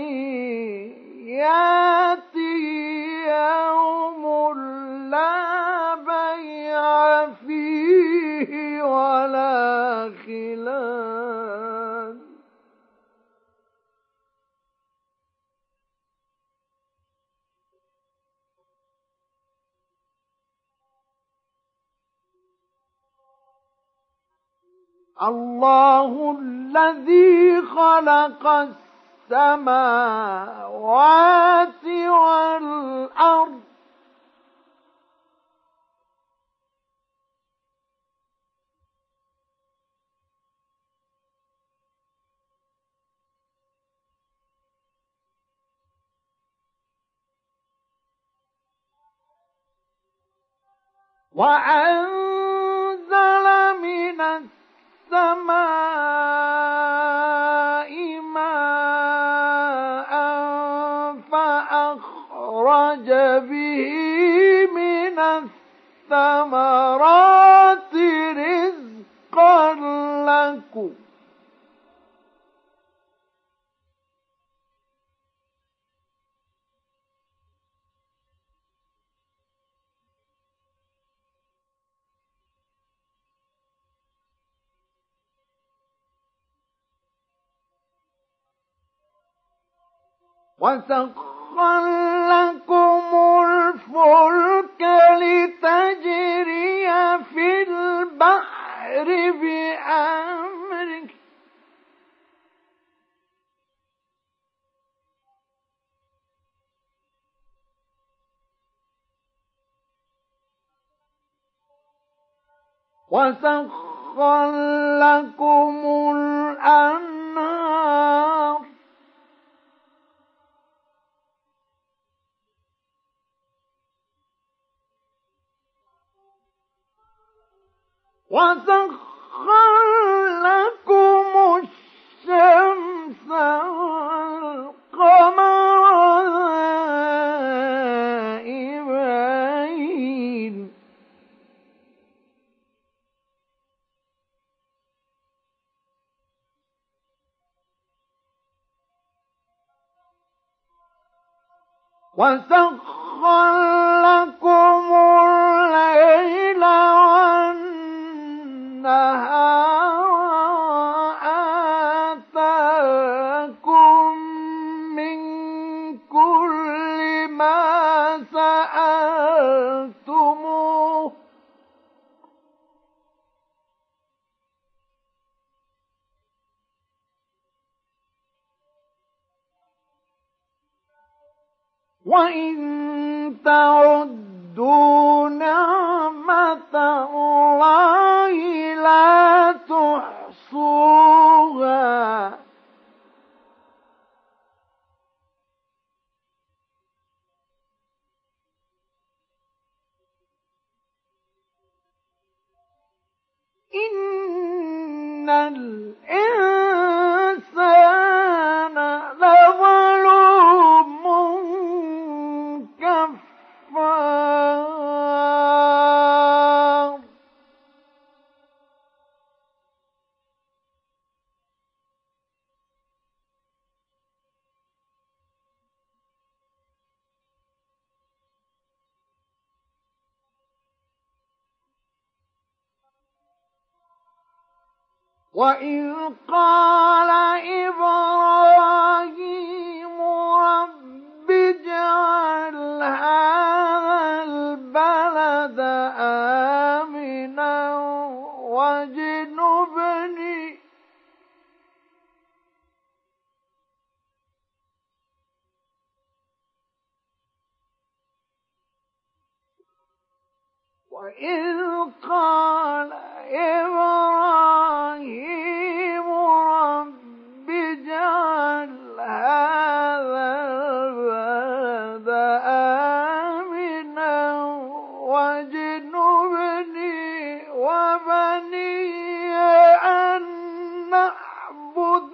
يأتي يوم لا بيع فيه ولا خلال الله الذي خلق السماوات والأرض وأنزل من السماء ماء فأخرج به من الثمرات رزقا لكم وسخر لكم الفلك لتجري في البحر بأمره وسخر لكم الأنهار وسخر لكم الشمس والقمر دائبين وسخر لكم الليل والنهار آتاكم من كل ما سألتموه وإن تعدوا نعمة الله لا تحصوها إن الإنسان لظلوم كفار وإذ قال إبراهيم رب اجعل هذا البلد آمنا وإذ قال إبراهيم رب اجعل هذا البلد آمنا واجنبني وبني أن نعبد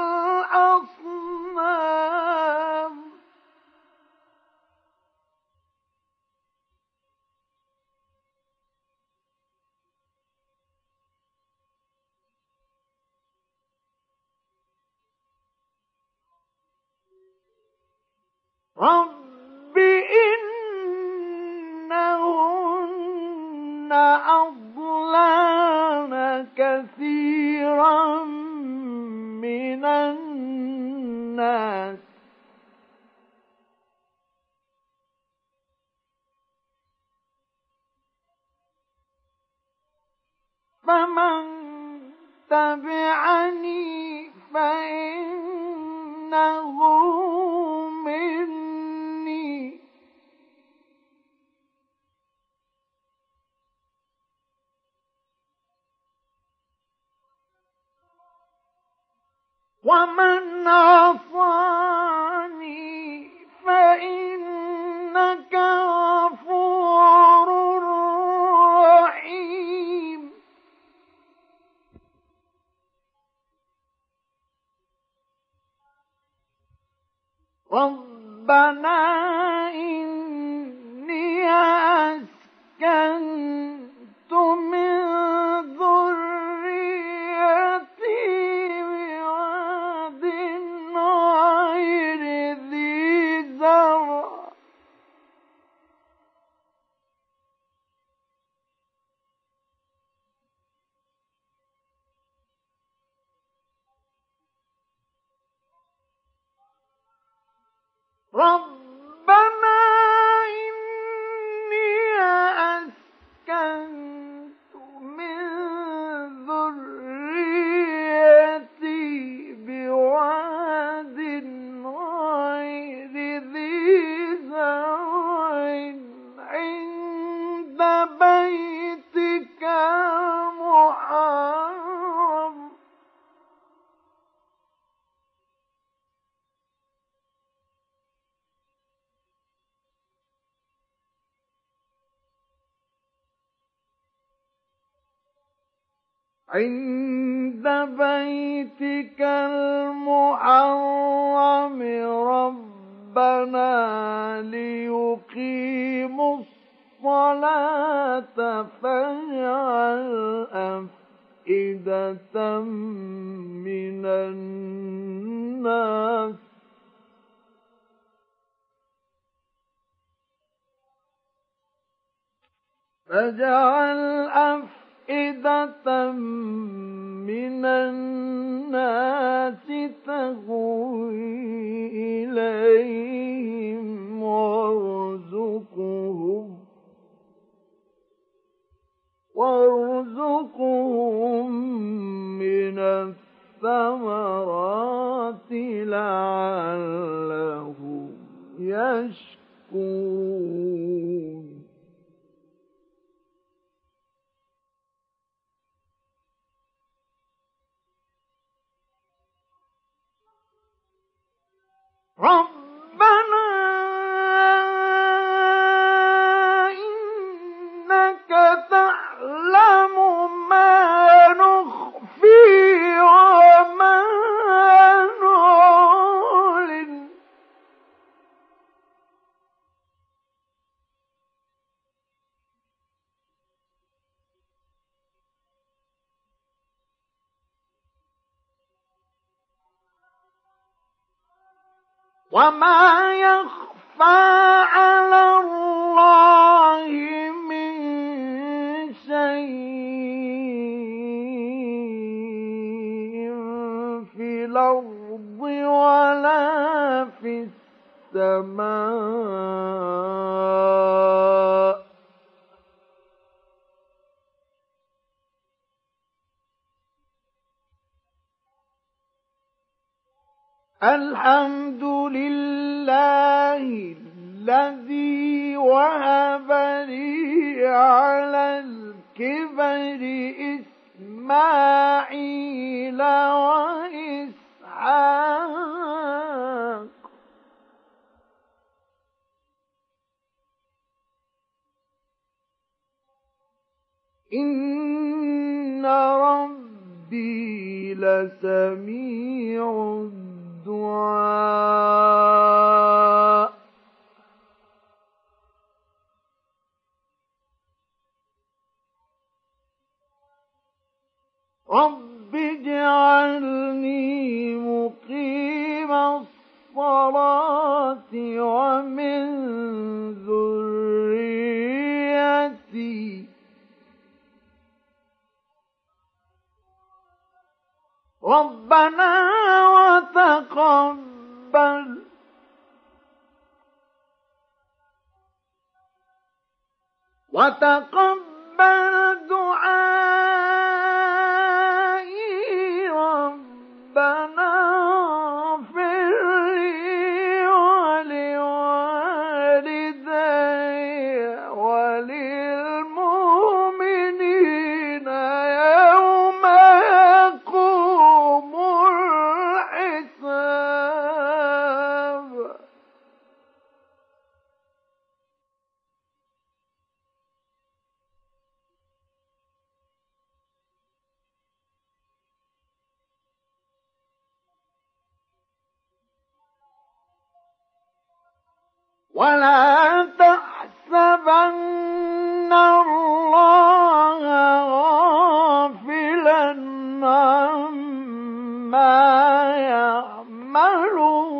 الأصنام رب إنهن أضللن كثيرا من الناس فمن تبعني فإنه مني ومن عصاني فإنك غفور رحيم ربنا إني أسكنت من ذريتي بواد غير ذي زرع ربنا إني أسكنت من ذريتي بواد غير ذي زرع عند بيتك المحرم ربنا ليقيموا الصلاة فاجعل أفئدة من الناس من الناس تهوي إليهم وارزقهم من الثمرات لعلهم يشكرون ربنا إنك تعلم ما نخفي وما نعلن وما يخفى على الله من شيء في الأرض ولا في السماء الحمد لله الذي وهب لي على الكبر إسماعيل وإسحاق إن ربي لسميع الدعاء رب اجعلني مقيم الصلاة ومن ذريتي ربنا وتقبل دعائي ربنا اغفر لي ولوالدي وللمؤمنين يوم يقوم الحساب ولا تحسبن الله غافلا عما يعمل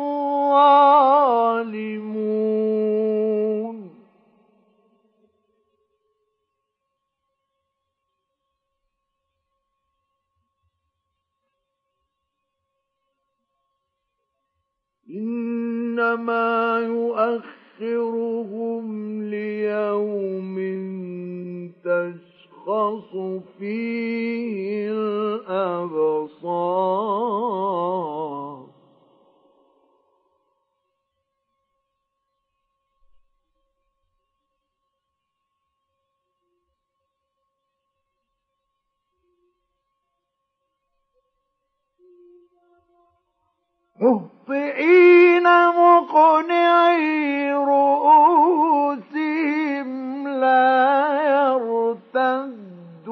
الظالمون إنما يؤخرهم ليوم تشخص فيه الأبصار مهطعين مقنعي رؤوسهم لا يرتد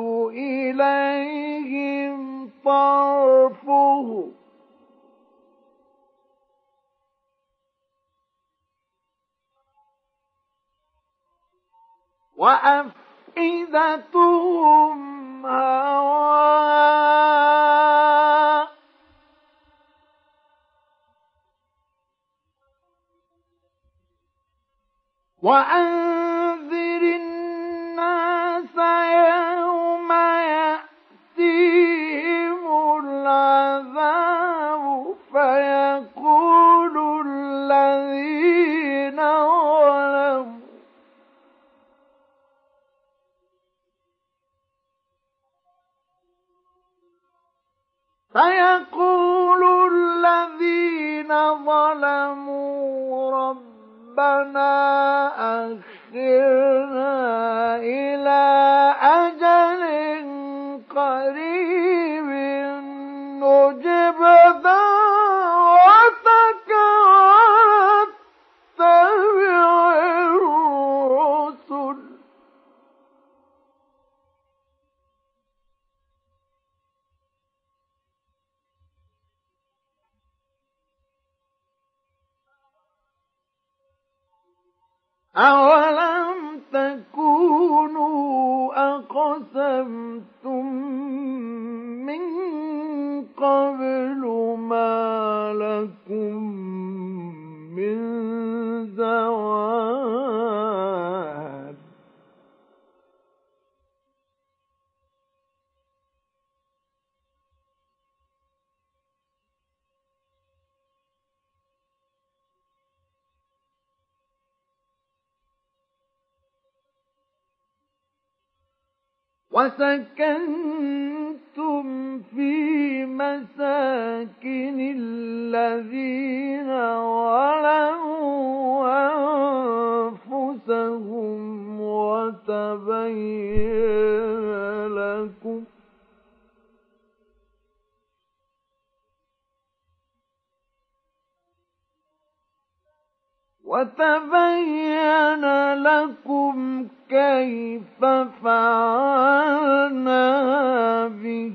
إليهم طرفهم وأفئدتهم هواء وأنذر الناس يوم يأتيهم العذاب فيقول الذين ظلموا ربنا أخرنا إلى أجل قريب نجب دعوتك واتبع الرسل أولم تكونوا أقسمتم من قبل ما لكم من زوال وسكنتم في مساكن الذين ظلموا وتبين لكم كيف فعلنا به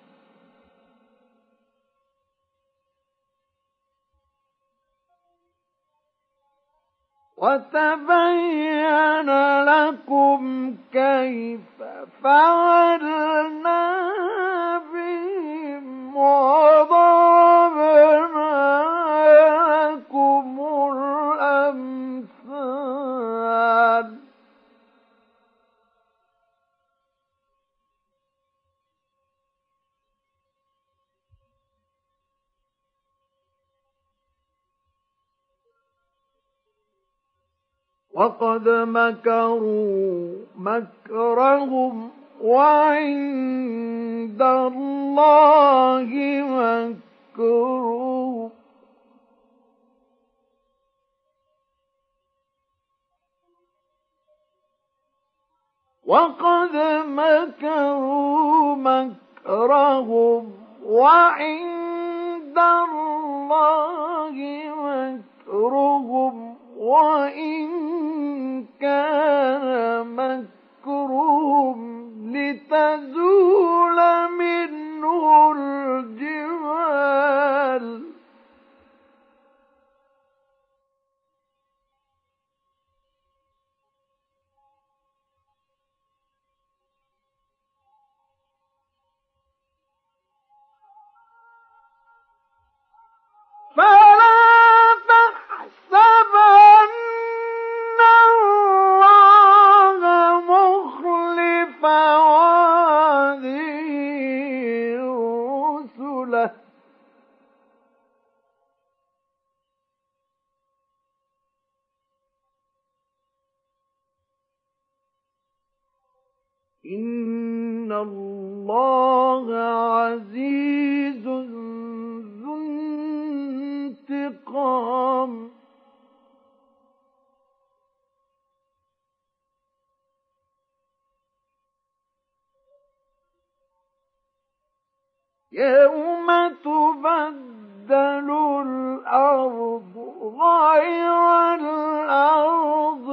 وتبين لكم كيف فعلنا بهم وضربنا لكم الأمثال وقد مكروا مكرهم وعند الله مكرهم وقد مكروا مكرهم وعند الله مكرهم وإن كان مكرهم لتزول منه الجبال فلا تحسبن الله مخلف وعده رسله إن الله عزيز ذو انتقام يوم تبدل الأرض غير الأرض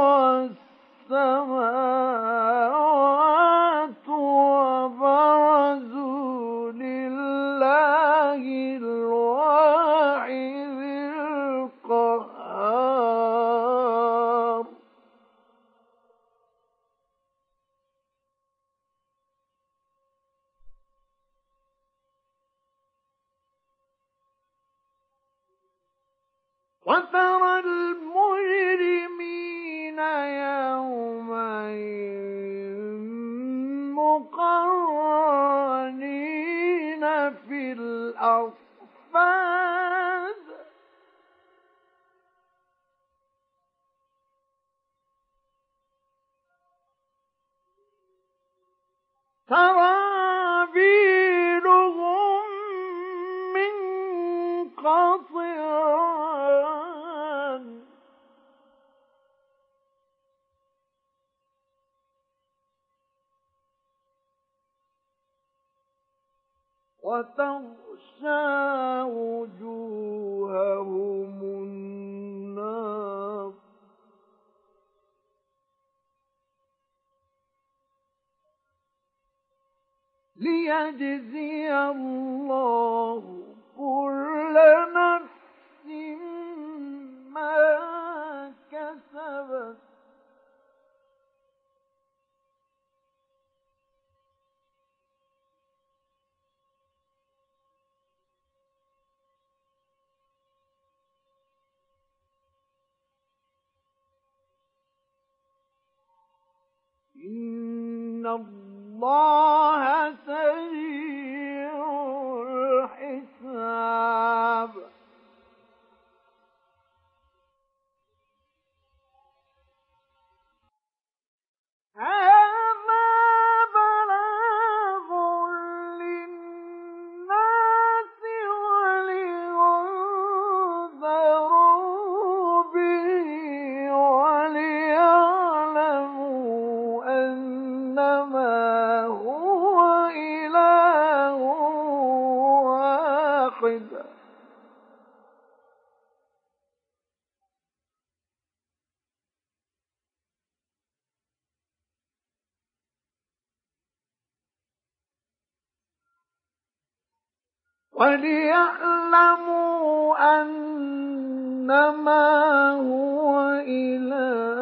والسماوات وبرزوا لله الواحد القهار وترى المجرمين يومئذ مقرنين في الأصفاد سرابيلهم من قطران وتغشى وجوههم النار ليجزي الله كل نفس ما كسبت إن الله سريع الحساب هذا بلاغ للناس ولينذروا به وليعلموا أن وليعلموا أنما هو إله